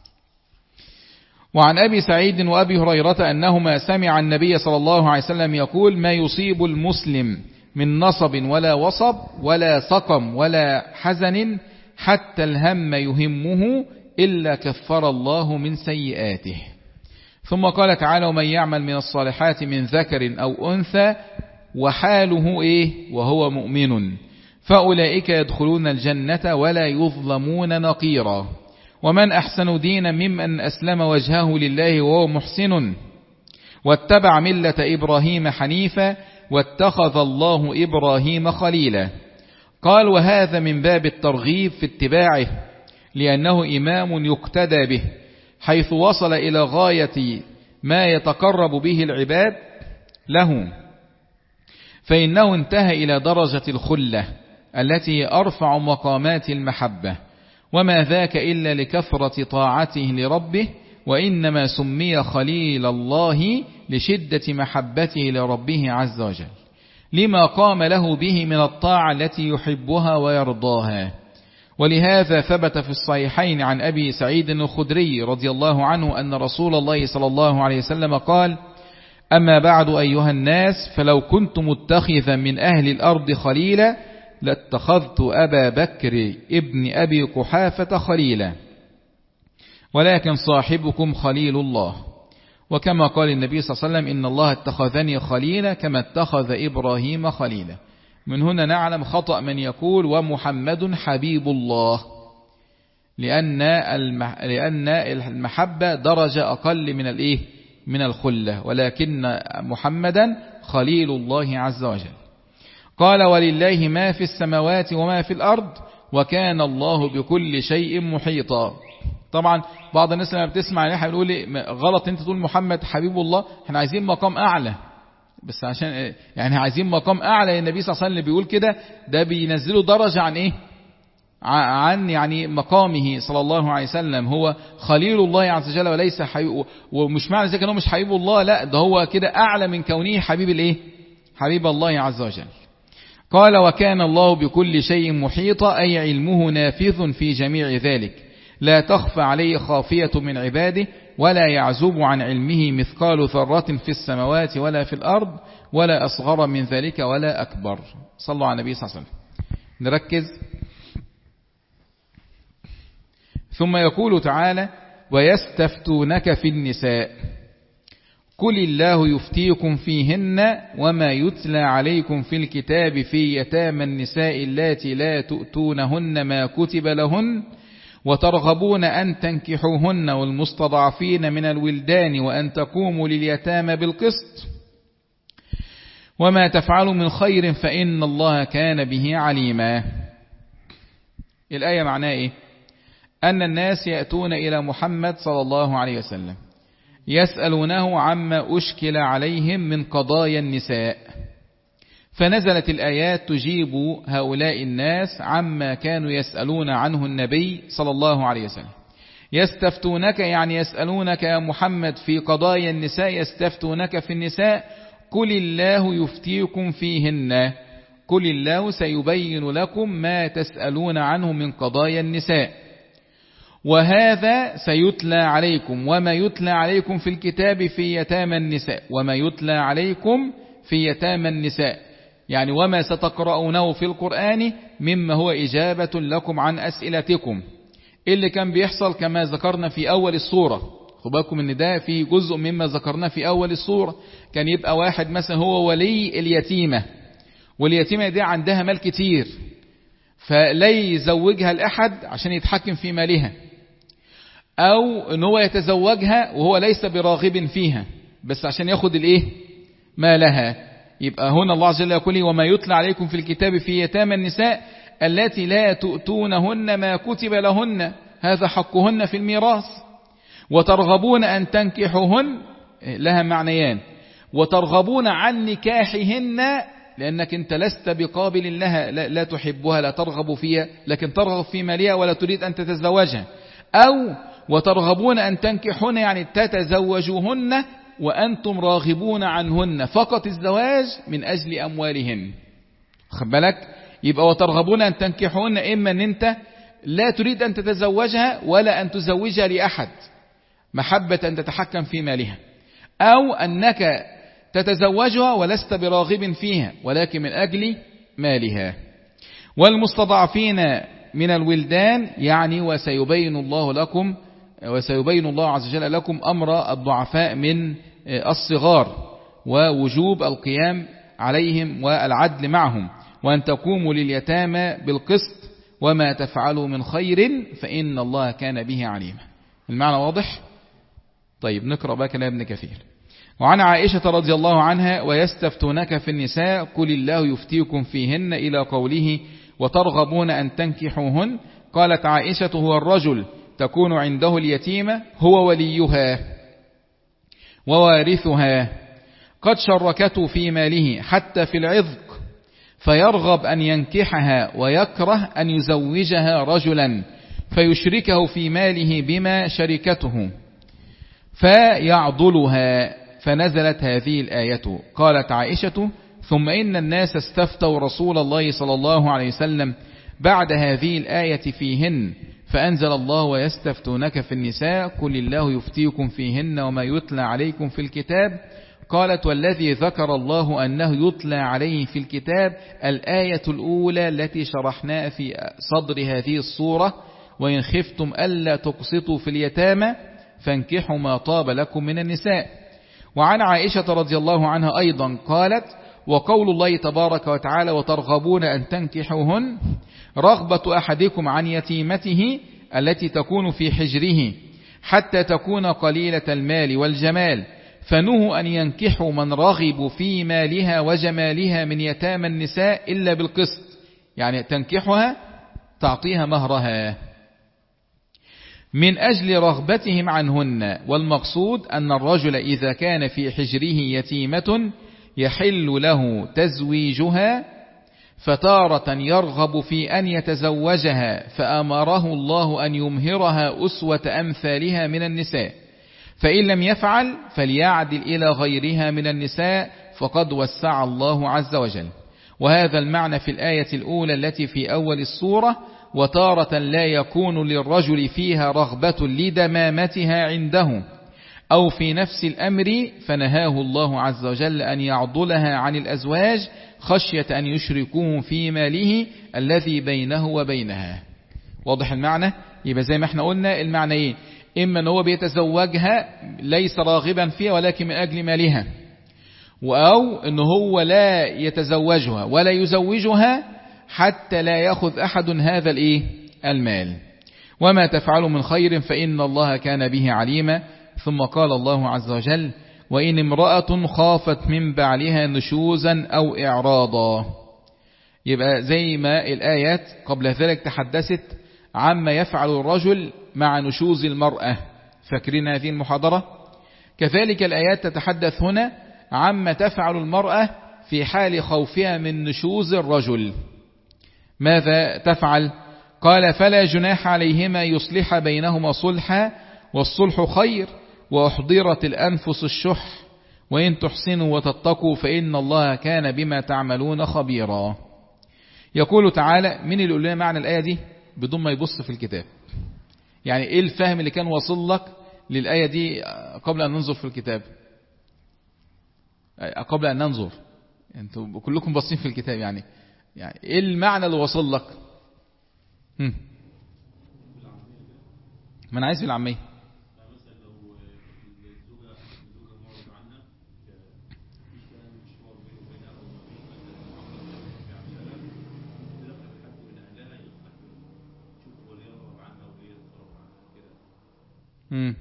وعن أبي سعيد وأبي هريرة أنهما سمع النبي صلى الله عليه وسلم يقول ما يصيب المسلم من نصب ولا وصب ولا سقم ولا حزن حتى الهم يهمه إلا كفر الله من سيئاته. ثم قال تعالى ومن يعمل من الصالحات من ذكر أو أنثى وحاله إيه وهو مؤمن فأولئك يدخلون الجنة ولا يظلمون نقيرا. ومن أحسن دينا ممن أسلم وجهه لله وهو محسن واتبع ملة إبراهيم حنيفا واتخذ الله إبراهيم خليلا. قال وهذا من باب الترغيب في اتباعه، لأنه إمام يقتدى به، حيث وصل إلى غاية ما يتقرب به العباد له، فإنه انتهى إلى درجة الخلة التي أرفع مقامات المحبة، وما ذاك إلا لكثرة طاعته لربه، وإنما سمي خليل الله لشدة محبته لربه عز وجل، لما قام له به من الطاعة التي يحبها ويرضاها. ولهذا ثبت في الصحيحين عن أبي سعيد الخدري رضي الله عنه أن رسول الله صلى الله عليه وسلم قال أما بعد أيها الناس فلو كنت متخذا من أهل الأرض خليلا لاتخذت أبا بكر ابن أبي قحافة خليلا، ولكن صاحبكم خليل الله. وكما قال النبي صلى الله عليه وسلم إن الله اتخذني خليلا كما اتخذ إبراهيم خليلا. من هنا نعلم خطأ من يقول ومحمد حبيب الله، لأن لأن المحبة درجة أقل من الإيه من الخلة، ولكن محمدا خليل الله عز وجل. قال ولله ما في السماوات وما في الأرض وكان الله بكل شيء محيطا. طبعا بعض الناس لما بتسمع عليها بيقول لي غلط انت تقول محمد حبيب الله، احنا عايزين مقام أعلى، بس عشان يعني عايزين مقام أعلى. النبي صلى الله عليه وسلم اللي بيقول كده ده بينزله درجة عن إيه عن يعني مقامه صلى الله عليه وسلم، هو خليل الله عز وجل وليس حبيب. ومش معنى ذلك انه مش حبيب الله، لا ده هو كده أعلى من كونه حبيب الإيه حبيب الله عز وجل. قال وكان الله بكل شيء محيطا، أي علمه نافذ في جميع ذلك، لا تخفى عليه خافية من عباده، ولا يعزب عن علمه مثقال ذرة في السماوات ولا في الأرض، ولا أصغر من ذلك ولا أكبر. صلوا على النبي صلى الله عليه وسلم. نركز. ثم يقول تعالى ويستفتونك في النساء قل الله يفتيكم فيهن وما يتلى عليكم في الكتاب في يتامى النساء اللاتي لا تؤتونهن ما كتب لهن وترغبون أن تنكحوهن والمستضعفين من الولدان وأن تقوموا لليتامى بالقسط وما تفعلوا من خير فإن الله كان به عليما. الآية معناها إيه؟ أن الناس يأتون إلى محمد صلى الله عليه وسلم يسألونه عما أشكل عليهم من قضايا النساء، فنزلت الآيات تجيب هؤلاء الناس عما كانوا يسألون عنه النبي صلى الله عليه وسلم. يستفتونك يعني يسألونك يا محمد في قضايا النساء، يستفتونك في النساء قل الله يفتيكم فيهن، قل الله سيبين لكم ما تسألون عنه من قضايا النساء، وهذا سيتلى عليكم وما يتلى عليكم في الكتاب في يتامى النساء، وما يتلى عليكم في يتامى النساء يعني وما ستقرؤونه في القرآن مما هو إجابة لكم عن أسئلتكم. اللي كان بيحصل كما ذكرنا في أول الصورة، خباكم ان ده في جزء مما ذكرنا في أول الصورة، كان يبقى واحد مثلا هو ولي اليتيمة، واليتيمة دي عندها مال كتير فلا يزوجها لأحد عشان يتحكم في مالها، أو ان هو يتزوجها وهو ليس براغب فيها بس عشان ياخد الايه مالها. يبقى هنا الله عز وجل يقول وما يتلى عليكم في الكتاب في يتامى النساء التي لا تؤتونهن ما كتب لهن، هذا حقهن في الميراث، وترغبون أن تنكحوهن لها معنيان، وترغبون عن نكاحهن لأنك أنت لست بقابل لها، لا, لا تحبها لا ترغب فيها لكن ترغب في مالها ولا تريد أن تتزوجها، أو وترغبون أن تنكحهن يعني تتزوجوهن وأنتم راغبون عنهن فقط الزواج من أجل أموالهن. خد بالك؟ يبقى وترغبون أن تنكحهن إما أن أنت لا تريد أن تتزوجها ولا أن تزوجها لأحد محبة أن تتحكم في مالها، أو أنك تتزوجها ولست براغب فيها ولكن من أجل مالها. والمستضعفين من الولدان يعني وسيبين الله لكم وسيبين الله عز وجل لكم أمر الضعفاء من الصغار ووجوب القيام عليهم والعدل معهم، وأن تقوموا لليتامى بالقسط وما تفعلوا من خير فإن الله كان به عليما. المعنى واضح؟ طيب نقرأ بقى كلام ابن كثير. وعن عائشة رضي الله عنها ويستفتونك في النساء قل الله يفتيكم فيهن إلى قوله وترغبون أن تنكحوهن، قالت عائشة هو الرجل تكون عنده اليتيمة هو وليها ووارثها قد شركته في ماله حتى في العذق فيرغب أن ينكحها ويكره أن يزوجها رجلا فيشركه في ماله بما شركته فيعضلها، فنزلت هذه الآية. قالت عائشة ثم إن الناس استفتوا رسول الله صلى الله عليه وسلم بعد هذه الآية فيهن فأنزل الله ويستفتونك في النساء قل الله يفتيكم فيهن وما يتلى عليكم في الكتاب. قالت والذي ذكر الله أنه يتلى عليه في الكتاب الآية الأولى التي شرحناها في صدر هذه الصورة وإن خفتم ألا تقسطوا في اليتامى فانكحوا ما طاب لكم من النساء. وعن عائشة رضي الله عنها أيضا قالت: وقول الله تبارك وتعالى: وترغبون أن تنكحوهن، رغبة أحدكم عن يتيمته التي تكون في حجره حتى تكون قليلة المال والجمال، فنهوا أن ينكحوا من رغب في مالها وجمالها من يتامى النساء إلا بالقسط، يعني تنكحها تعطيها مهرها من أجل رغبتهم عنهن. والمقصود أن الرجل إذا كان في حجره يتيمة يحل له تزويجها، فتارة يرغب في أن يتزوجها فأمره الله أن يمهرها أسوة أمثالها من النساء، فإن لم يفعل فليعدل إلى غيرها من النساء فقد وسع الله عز وجل. وهذا المعنى في الآية الأولى التي في أول السورة: وتارة لا يكون للرجل فيها رغبة لدمامتها عنده أو في نفس الأمر، فنهاه الله عز وجل أن يعضلها عن الأزواج خشية أن يشركوه في ماله الذي بينه وبينها. واضح المعنى؟ يبقى زي ما احنا قلنا المعنى ايه؟ إما أن هو بيتزوجها ليس راغبا فيها ولكن من أجل مالها، أو أن هو لا يتزوجها ولا يزوجها حتى لا يأخذ أحد هذا الإيه؟ المال. وما تفعلوا من خير فإن الله كان به عليما. ثم قال الله عز وجل: وإن امرأة خافت من بعلها نشوزا أو إعراضا. يبقى زي ما الآيات قبل ذلك تحدثت عما يفعل الرجل مع نشوز المرأة، فاكرين هذه المحاضرة؟ كذلك الآيات تتحدث هنا عما تفعل المرأة في حال خوفها من نشوز الرجل. ماذا تفعل؟ قال: فلا جناح عليهما يصلح بينهما صلحا والصلح خير وأحضرت الأنفس الشح وإن تحسنوا وتتقوا فإن الله كان بما تعملون خبيرا. يقول تعالى: من اللي يقول لنا معنى الآية دي بدون ما يبص في الكتاب؟ يعني إيه الفهم اللي كان واصل لك للآية دي قبل أن ننظر في الكتاب؟ قبل أن ننظر أنتوا كلكم باصين في الكتاب، يعني يعني إيه المعنى اللي واصل لك؟ هم. ما أنا عايز في العامية. مم.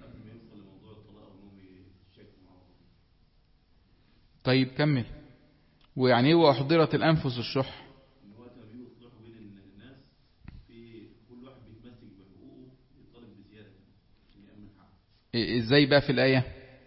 طيب كمل. ويعني ايه واحضرت الانفس الشح؟ ازاي بقى في الايه؟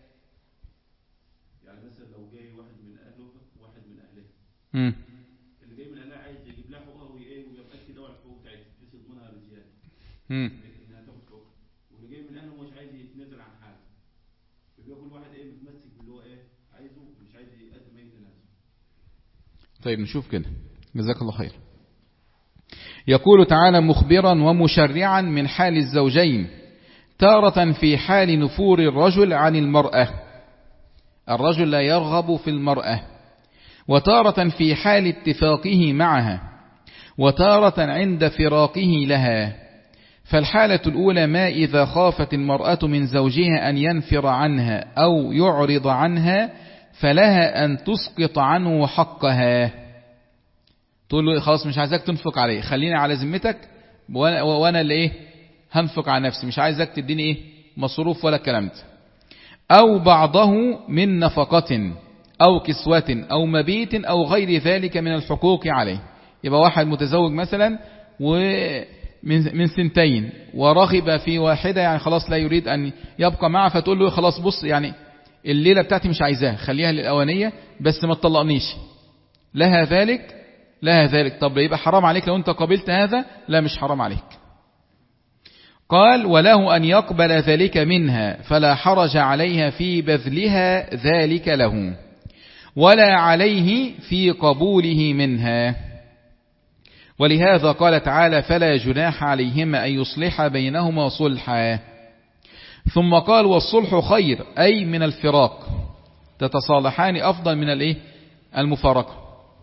يعني مثلا لو جاي واحد من اهله واحد من اهلها، امم اللي جاي من اهلها عايز يجيب لها حقوقها وايه ويبقى كده على الحقوق بتاعتها بحيث يضمنها بزياده، امم انها تاخد حقوق، واللي جاي من اهله مش عايز يتنازل عن حاجه، يبقى كل واحد ايه متمسك باللي هو ايه عايزه ومش عايز يقدم اي تنازل. طيب نشوف كده، جزاك الله خير. يقول تعالى مخبرا ومشرعا من حال الزوجين، تارة في حال نفور الرجل عن المرأة، الرجل لا يرغب في المرأة، وتارة في حال اتفاقه معها، وتارة عند فراقه لها. فالحالة الأولى ما إذا خافت المرأة من زوجها أن ينفر عنها أو يعرض عنها فلها أن تسقط عنه حقها، تقول له خلاص مش عايزك تنفق عليه، خليني على ذمتك وانا, وأنا اللي ايه هنفق على نفسي، مش عايزك تديني ايه مصروف ولا الكلام ده. أو بعضه من نفقة أو كسوة أو مبيت أو غير ذلك من الحقوق عليه. يبقى واحد متزوج مثلا ومن من سنتين ورغب في واحدة، يعني خلاص لا يريد أن يبقى معها، فتقول له خلاص بص يعني الليلة بتاعتي مش عايزاها، خليها للأوانية بس ما تطلقنيش. لها ذلك لها ذلك. طب يبقى حرام عليك لو أنت قبلت هذا؟ لا مش حرام عليك. قال وله أن يقبل ذلك منها فلا حرج عليها في بذلها ذلك له ولا عليه في قبوله منها. ولهذا قال تعالى فلا جناح عليهما أن يصلح بينهما صلحا. ثم قال والصلح خير أي من الفراق، تتصالحان أفضل من الايه المفارقة.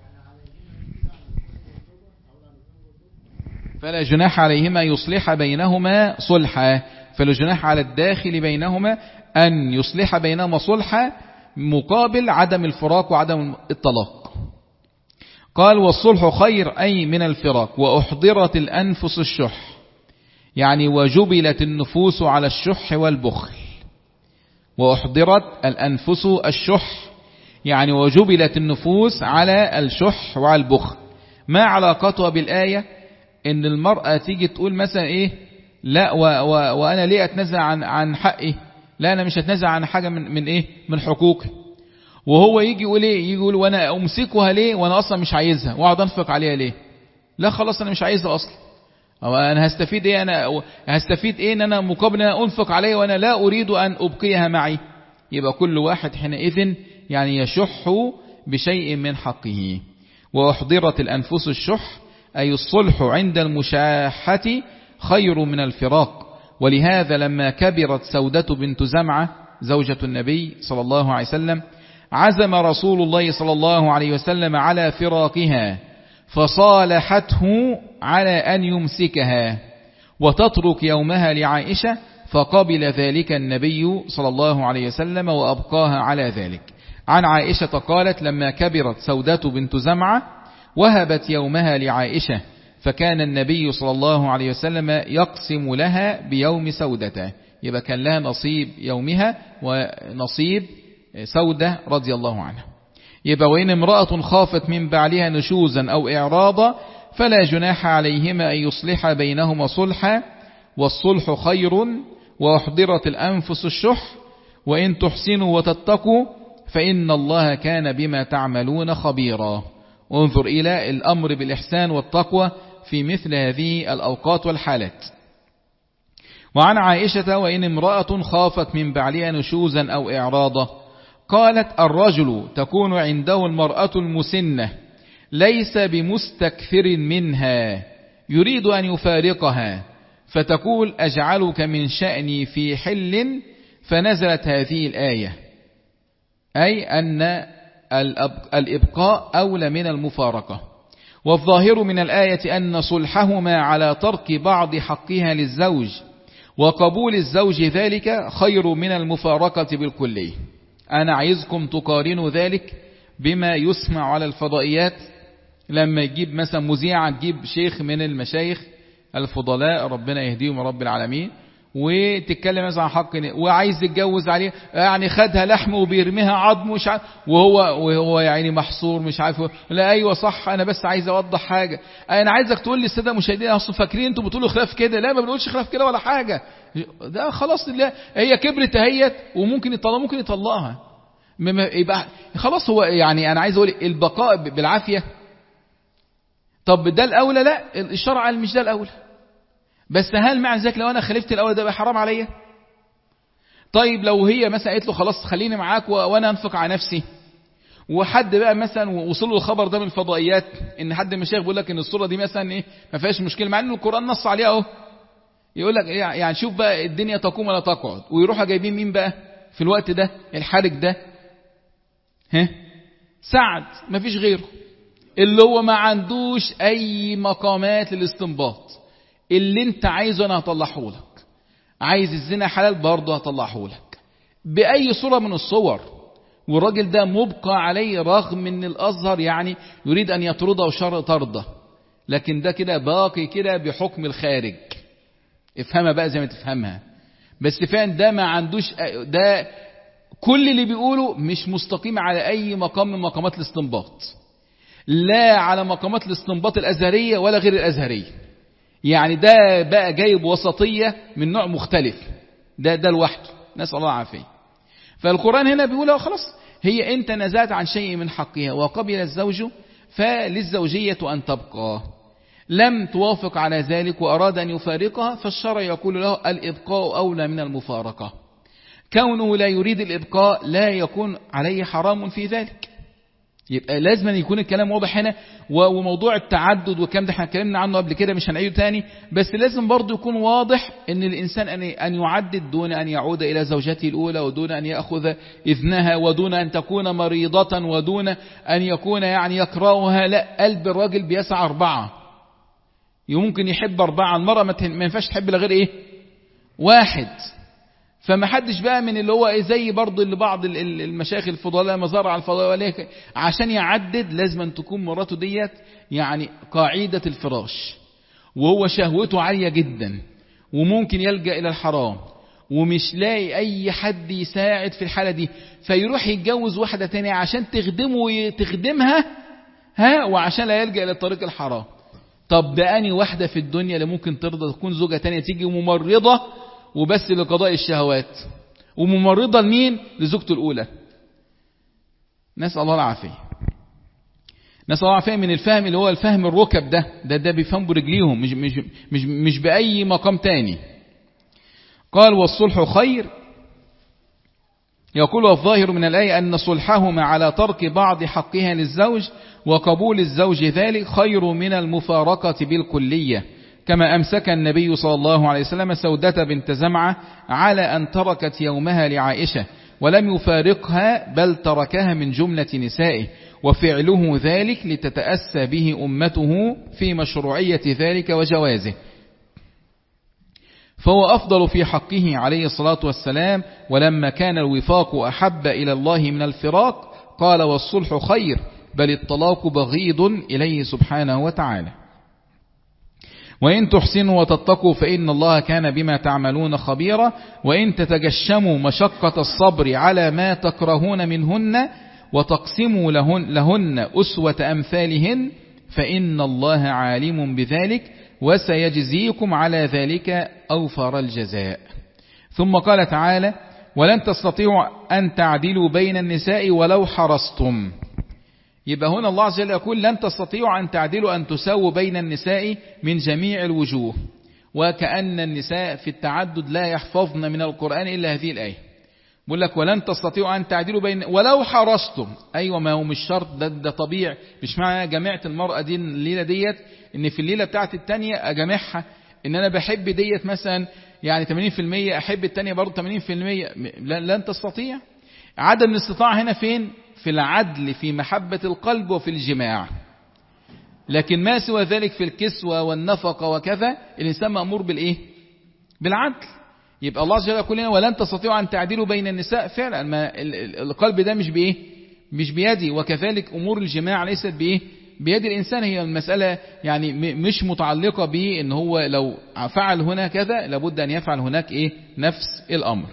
فلا جناح عليهما يصلح بينهما صلحا، فلا جناح على الداخل بينهما أن يصلح بينهما صلحا، مقابل عدم الفراق وعدم الطلاق. قال والصلح خير أي من الفراق، وأحضرت الأنفس الشح، يعني وجبلت النفوس على الشح والبخل. وأحضرت الأنفس الشح يعني وجبلت النفوس على الشح والبخل. ما علاقتها بالآية؟ إن المرأة تيجي تقول مثلا إيه، لا و و وأنا ليه أتنزل عن عن حقي؟ لا أنا مش هتنزل عن حاجة من من إيه، من حقوقي. وهو يجي يقول إيه، يجي يقول وأنا أمسكها ليه وأنا أصلا مش عايزها، وأقعد أنفق عليها ليه؟ لا خلاص أنا مش عايزها أصلا. أو أنا هستفيد إيه، أنا هستفيد إيه إن أنا مقابل أن أنفق عليها وأنا لا أريد أن أبقيها معي؟ يبقى كل واحد حينئذ يعني يشح بشيء من حقه. وأحضرت الأنفس الشح أي الصلح عند المشاحة خير من الفراق. ولهذا لما كبرت سودة بنت زمعة زوجة النبي صلى الله عليه وسلم عزم رسول الله صلى الله عليه وسلم على فراقها، فصالحته على أن يمسكها وتترك يومها لعائشة، فقبل ذلك النبي صلى الله عليه وسلم وأبقاها على ذلك. عن عائشة قالت لما كبرت سودة بنت زمعة وهبت يومها لعائشة، فكان النبي صلى الله عليه وسلم يقسم لها بيوم سودة، يبقى كان لها نصيب يومها ونصيب سودة رضي الله عنها. يبقى وإن امرأة خافت من بعلها نشوزا أو إعراضا فلا جناح عليهما أن يصلح بينهما صلحا، والصلح خير، وأحضرت الأنفس الشح، وإن تحسنوا وتتقوا فإن الله كان بما تعملون خبيرا. انظر إلى الأمر بالإحسان والتقوى في مثل هذه الأوقات والحالات. وعن عائشة وإن امرأة خافت من بعلها نشوزا أو إعراضا قالت الرجل تكون عنده المرأة المسنة ليس بمستكثر منها يريد أن يفارقها، فتقول أجعلك من شأني في حل، فنزلت هذه الآية، أي أن الإبقاء أولى من المفارقة. والظاهر من الآية أن صلحهما على ترك بعض حقها للزوج وقبول الزوج ذلك خير من المفارقة بالكلية. أنا عايزكم تقارنوا ذلك بما يسمع على الفضائيات، لما يجيب مثلا مذيعة تجيب شيخ من المشايخ الفضلاء ربنا يهديهم رب العالمين، وتتكلم مثلا عن حق وعايز يتجوز عليه، يعني خدها لحم وبيرميها عظم مش عارف، وهو وهو يعني محصور مش عارف. لا ايوه صح، انا بس عايز اوضح حاجه، انا عايزك تقول لي الساده المشاهدين اصلا فاكرين انتوا بتقولوا خلاف كده، لا ما بنقولش خلاف كده ولا حاجه، ده خلاص لا هي كبرت اهيت وممكن يطلق ممكن يطلقها، يبقى خلاص. هو يعني انا عايز اقول البقاء بالعافيه. طب ده الاولى؟ لا الشرع قال مش ده الاولى، بس هل مع ذلك لو انا خالفت الاول ده بقى حرام عليا؟ طيب لو هي مثلا قالت له خلاص خليني معاك وانا انفق على نفسي، وحد بقى مثلا وصل له الخبر ده من الفضائيات ان حد من المشايخ بيقول لك ان الصوره دي مثلا ايه ما فيهاش مشكله، مع ان القران نص عليها اهو، يقول لك يعني شوف بقى الدنيا تقوم ولا تقعد، ويروحوا جايبين مين بقى في الوقت ده الحارق ده؟ ها سعد، ما فيش غيره، اللي هو ما عندوش اي مقامات للاستنباط، اللي انت عايزه انا هطلعه لك، عايز الزنا حلال برضه هطلعه لك بأي صورة من الصور. والراجل ده مبقى عليه رغم ان الازهر يعني يريد ان يطرده وشر طرده، لكن ده كده باقي كده بحكم الخارج، افهمها بقى زي ما تفهمها، بس فعلا ده ما عندوش، ده كل اللي بيقوله مش مستقيم على اي مقام من مقامات الاستنباط، لا على مقامات الاستنباط الازهرية ولا غير الازهرية، يعني ده بقى جايب وسطية من نوع مختلف، ده ده لوحده، نسأل الله العافية. فالقرآن هنا بيقول خلاص هي انت نزعت عن شيء من حقها وقبل الزوج فللزوجية أن تبقى، لم توافق على ذلك وأراد أن يفارقها، فالشرع يقول له الإبقاء أولى من المفارقة. كونه لا يريد الإبقاء لا يكون عليه حرام في ذلك. يبقى لازم يكون الكلام واضح هنا. وموضوع التعدد والكلام ده احنا اتكلمنا عنه قبل كده مش هنعيده تاني، بس لازم برضه يكون واضح ان الانسان ان يعدد دون ان يعود الى زوجته الاولى، ودون ان ياخذ اذنها، ودون ان تكون مريضة، ودون ان يكون يعني يكرهها. لا، قلب الراجل بيسع اربعة، ممكن يحب اربعة، المرأة ما ينفعش تحب الا غير ايه؟ واحد. فما حدش بقى من اللي هو ايه زي برضو اللي بعض المشايخ الفضلاء مزارع الفضلاء عشان يعدد لازم أن تكون مراته ديت يعني قاعدة الفراش، وهو شهوته عالية جدا وممكن يلجأ إلى الحرام ومش لاقي أي حد يساعد في الحالة دي، فيروح يتجوز واحدة تانية عشان تخدمه وتخدمها ها وعشان لا يلجأ إلى الطريق الحرام. طب ده أني واحدة في الدنيا اللي ممكن ترضى تكون زوجة تانية تيجي ممرضة وبس لقضاء الشهوات، وممرضة لمين؟ لزوجته الأولى. نسأل الله العافية. نسأل الله العافية من الفهم اللي هو الفهم الركب ده ده ده بيفهم برجليهم مش مش مش مش بأي مقام تاني. قال والصلح خير. يقول الظاهر من الآية أن صلحهما على ترك بعض حقها للزوج وقبول الزوج ذلك خير من المفارقة بالكلية، كما أمسك النبي صلى الله عليه وسلم سودة بنت زمعة على أن تركت يومها لعائشة ولم يفارقها بل تركها من جملة نسائه، وفعله ذلك لتتأسى به أمته في مشروعية ذلك وجوازه، فهو أفضل في حقه عليه الصلاة والسلام. ولما كان الوفاق أحب إلى الله من الفراق قال والصلح خير بل الطلاق بغيض إليه سبحانه وتعالى. وإن تحسنوا وتتقوا فإن الله كان بما تعملون خبيرا. وإن تتجشموا مشقة الصبر على ما تكرهون منهن وتقسموا لهن, لهن أسوة أمثالهن فإن الله عالم بذلك وسيجزيكم على ذلك أوفر الجزاء. ثم قال تعالى ولن تستطيعوا أن تعدلوا بين النساء ولو حرصتم. يبقى هنا الله عز وجل يقول لن تستطيعوا أن تعدلوا أن تساووا بين النساء من جميع الوجوه، وكأن النساء في التعدد لا يحفظن من القرآن إلا هذه الآية. بقول لك ولن تستطيعوا أن تعدلوا بين ولو حرصتم. أيوة ما هو مش شرط ده, ده طبيعي، مش معنى جمعت المرأة دي الليلة ديت إن في الليلة بتاعت التانية أجمعها، إن أنا بحب ديت مثلا يعني ثمانين في المية أحب التانية برضو ثمانين في المية، لن تستطيع. عدم الاستطاعة هنا فين؟ في العدل في محبة القلب وفي الجماع، لكن ما سوى ذلك في الكسوة والنفقة وكذا الإنسان مأمور بالإيه؟ بالعدل. يبقى الله عز وجل يقول لنا ولن تستطيعوا أن تعدلوا بين النساء. فعلا ما القلب ده مش بإيه؟ مش بيدي، وكذلك أمور الجماع ليست بإيه؟ بيد الإنسان. هي المسألة يعني مش متعلقة به إن هو لو فعل هنا كذا لابد أن يفعل هناك إيه؟ نفس الأمر.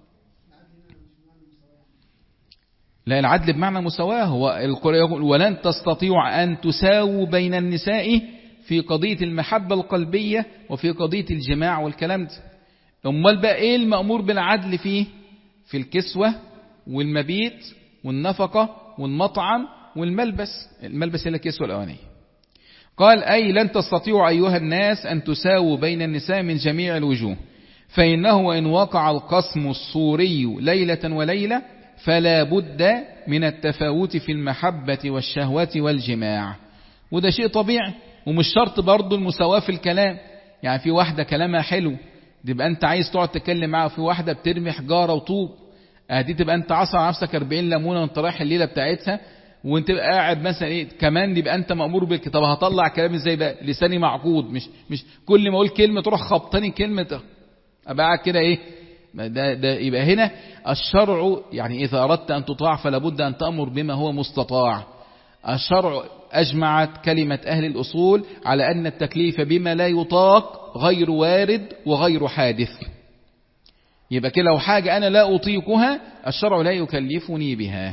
لا العدل بمعنى مساواة. هو القرآن يقول ولن تستطيعوا أن تساووا بين النساء في قضية المحبة القلبية وفي قضية الجماع والكلام ده. أمال بقى إيه المأمور بالعدل فيه؟ في الكسوة والمبيت والنفقة والمطعم والملبس. الملبس هي الكسوة الأولانية. قال أي لن تستطيعوا أيها الناس أن تساووا بين النساء من جميع الوجوه، فإنه وإن وقع القسم الصوري ليلة وليلة فلا بد من التفاوت في المحبة والشهوة والجماع، وده شيء طبيعي. ومش شرط برضو المساواة في الكلام، يعني في واحدة كلامها حلو تبقى أنت عايز تقعد تتكلم معها، في واحدة بترمي حجارة وطوب دي تبقى أنت عصر على نفسك أربعين ليمونة وأنت رايح الليلة بتاعتها، وأنت بقى قاعد مثلا إيه كمان يبقى أنت مأمور بالكتاب. هطلع كلام إزاي بقى؟ لساني معقود، مش مش كل ما أقول كلمة تروح خبطني كلمة أبقى قاعد كده إيه ده, ده يبقى هنا الشرع يعني إذا أردت أن تطاع فلا بد أن تأمر بما هو مستطاع. الشرع أجمعت كلمة أهل الأصول على أن التكليف بما لا يطاق غير وارد وغير حادث. يبقى كده لو حاجة أنا لا أطيقها الشرع لا يكلفني بها.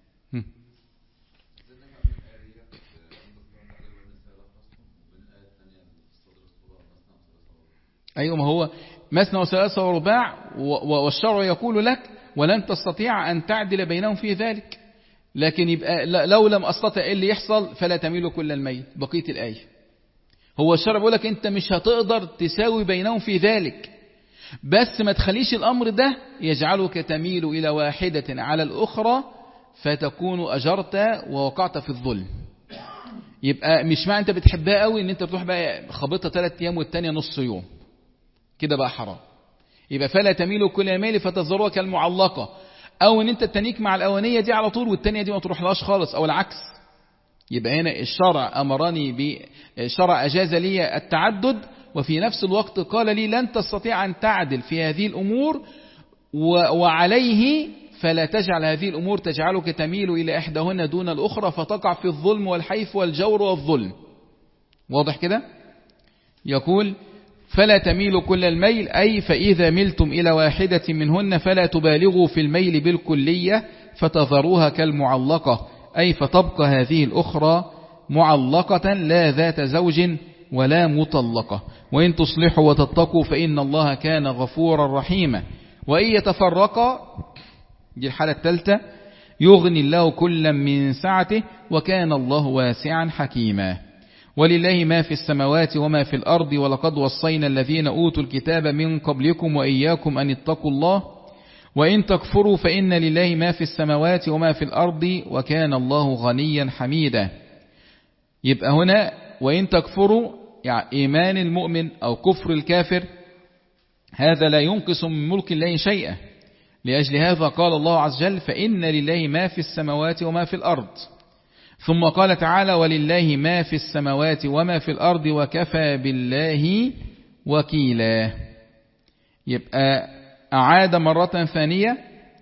أيوة ما هو مثنى وثلاثة ورباع، والشرع يقول لك ولن تستطيع أن تعدل بينهم في ذلك. لكن يبقى لو لم أستطع إيه اللي يحصل؟ فلا تميل كل الميل. بقية الآية هو الشرع بيقول لك أنت مش هتقدر تساوي بينهم في ذلك، بس ما تخليش الأمر ده يجعلك تميل إلى واحدة على الأخرى فتكون أجرت ووقعت في الظلم. يبقى مش معنى أنت بتحبها قوي أن أنت تروح بقى خبطها ثلاث أيام والتانية نص يوم، كده بقى حرام. يبقى فلا تميل كل الميل فتذروها كالمعلقة، أو أن أنت تنيك مع الأولانية دي على طول والتانية دي ما تروح لهاش خالص، أو العكس. يبقى هنا الشرع أمرني بالشرع أجاز لي التعدد، وفي نفس الوقت قال لي لن تستطيع أن تعدل في هذه الأمور وعليه فلا تجعل هذه الأمور تجعلك تميل إلى إحداهن دون الأخرى فتقع في الظلم والحيف والجور والظلم. واضح كده؟ يقول فلا تميل كل الميل، أي فإذا ملتم إلى واحدة منهن فلا تبالغوا في الميل بالكلية فتذروها كالمعلقة، أي فتبقى هذه الأخرى معلقة لا ذات زوج ولا مطلقة. وإن تصلحوا وتتقوا فإن الله كان غفورا رحيما. وإن يتفرقا، دي الحالة الثالثة، يغني الله كلا من سعته وكان الله واسعا حكيما. ولله ما في السماوات وما في الأرض ولقد وصينا الذين أوتوا الكتاب من قبلكم وإياكم أن اتقوا الله وإن تكفروا فإن لله ما في السماوات وما في الأرض وكان الله غنيا حميدا. يبقى هنا وإن تكفروا يعني إيمان المؤمن أو كفر الكافر هذا لا ينقص من ملك الله شيئا. لأجل هذا قال الله عز وجل فإن لله ما في السماوات وما في الأرض. ثم قال تعالى ولله ما في السماوات وما في الأرض وكفى بالله وكيلا. يبقى أعاد مرة ثانية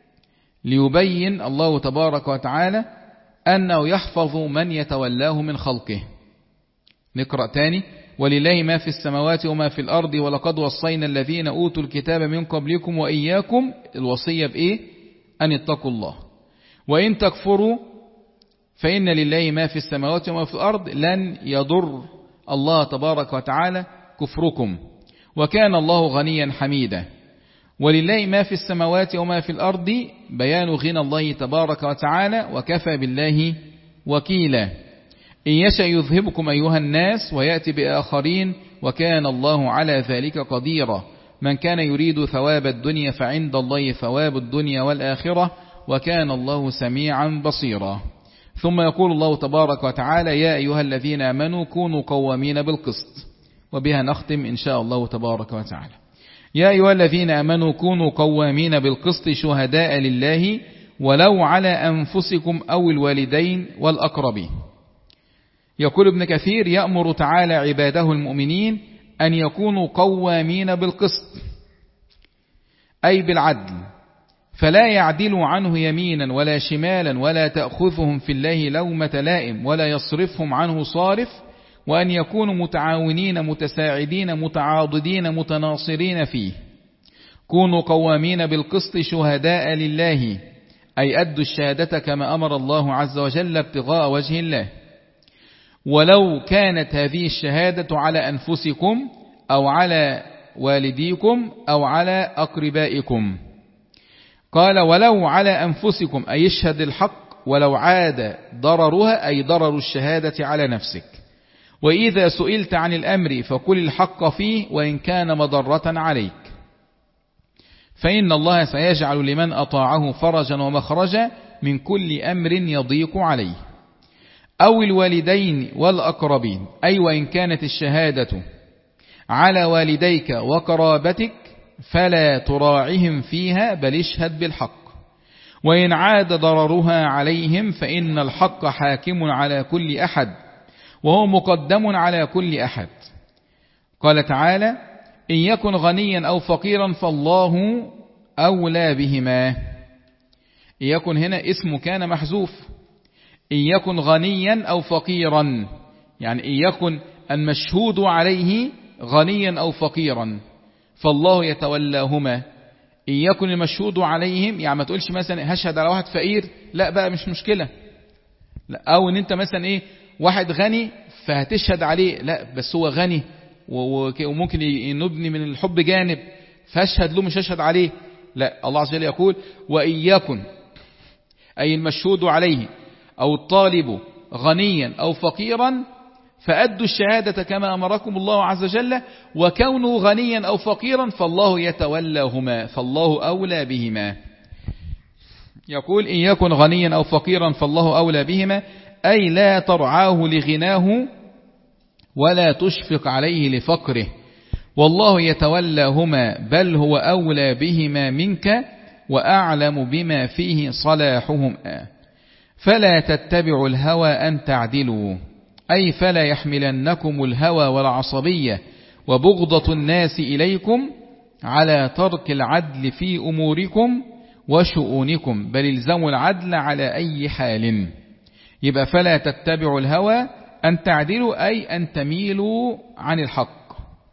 ليبين الله تبارك وتعالى أنه يحفظ من يتولاه من خلقه. نقرأ تاني ولله ما في السماوات وما في الأرض ولقد وصينا الذين أوتوا الكتاب من قبلكم وإياكم، الوصية بإيه؟ أن اتقوا الله. وإن تكفروا فإن لله ما في السماوات وما في الأرض لن يضر الله تبارك وتعالى كفركم وكان الله غنيا حميدا. ولله ما في السماوات وما في الأرض بيان غنى الله تبارك وتعالى وكفى بالله وكيلا. إن يشأ يذهبكم أيها الناس ويأتي بآخرين وكان الله على ذلك قديرا. من كان يريد ثواب الدنيا فعند الله ثواب الدنيا والآخرة وكان الله سميعا بصيرا. ثم يقول الله تبارك وتعالى يا أيها الذين آمنوا كونوا قوامين بالقسط. وبها نختم إن شاء الله تبارك وتعالى. يا أيها الذين آمنوا كونوا قوامين بالقسط شهداء لله ولو على أنفسكم أو الوالدين والأقربين. يقول ابن كثير يأمر تعالى عباده المؤمنين أن يكونوا قوامين بالقسط أي بالعدل، فلا يعدلوا عنه يمينا ولا شمالا ولا تأخذهم في الله لومة لائم ولا يصرفهم عنه صارف، وأن يكونوا متعاونين متساعدين متعاضدين متناصرين فيه. كونوا قوامين بالقسط شهداء لله أي أدوا الشهادة كما أمر الله عز وجل ابتغاء وجه الله، ولو كانت هذه الشهادة على أنفسكم أو على والديكم أو على أقربائكم. قال ولو على أنفسكم أي يشهد الحق، ولو عاد ضررها أي ضرر الشهادة على نفسك. وإذا سئلت عن الأمر فقل الحق فيه وإن كان مضرة عليك، فإن الله سيجعل لمن أطاعه فرجا ومخرجا من كل أمر يضيق عليه. أو الوالدين والأقربين أي وإن كانت الشهادة على والديك وقرابتك فلا تراعهم فيها بل اشهد بالحق، وإن عاد ضررها عليهم فإن الحق حاكم على كل أحد وهو مقدم على كل أحد. قال تعالى إن يكن غنيا أو فقيرا فالله أولى بهما. إن يكن هنا اسم كان محذوف، إن يكن غنيا أو فقيرا يعني إن يكن المشهود عليه غنيا أو فقيرا فالله يتولاهما. إن يكن المشهود عليهم يعني ما تقولش مثلا هشهد على واحد فقير، لا بقى مش مشكلة، لا. أو إن أنت مثلا إيه واحد غني فهتشهد عليه، لا بس هو غني وممكن نبني من الحب جانب فاشهد له مش هشهد عليه، لا. الله عز وجل يقول وإن يكن أي المشهود عليه أو الطالب غنيا أو فقيرا فأدوا الشهادة كما أمركم الله عز وجل، وكونوا غنيا أو فقيرا فالله يتولاهما فالله أولى بهما. يقول إن يكن غنيا أو فقيرا فالله أولى بهما أي لا ترعاه لغناه ولا تشفق عليه لفقره، والله يتولاهما بل هو أولى بهما منك وأعلم بما فيه صلاحهما. فلا تتبعوا الهوى أن تعدلوا أي فلا يحملنكم الهوى والعصبية وبغضة الناس إليكم على ترك العدل في أموركم وشؤونكم بل الزموا العدل على أي حال. يبقى فلا تتبعوا الهوى أن تعدلوا أي أن تميلوا عن الحق.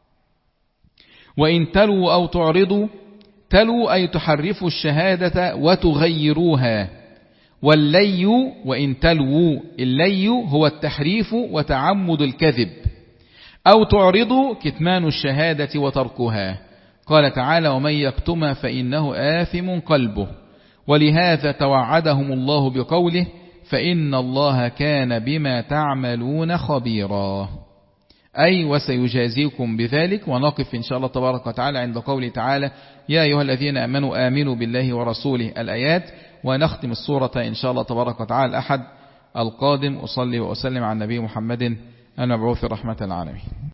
وإن تلوا أو تعرضوا، تلوا أي تحرفوا الشهادة وتغيروها. واللي وإن تلوا، اللي هو التحريف وتعمد الكذب، أو تعرضوا كتمان الشهادة وتركها. قال تعالى ومن يكتمها فإنه آثم قلبه. ولهذا توعدهم الله بقوله فإن الله كان بما تعملون خبيرا، أي وسيجازيكم بذلك. ونقف إن شاء الله تبارك وتعالى عند قوله تعالى يا أيها الذين آمنوا آمنوا بالله ورسوله الآيات، ونختم السورة إن شاء الله تبارك وتعالى الأحد القادم. أصلي وأسلم على النبي محمد المبعوث رحمة العالمين.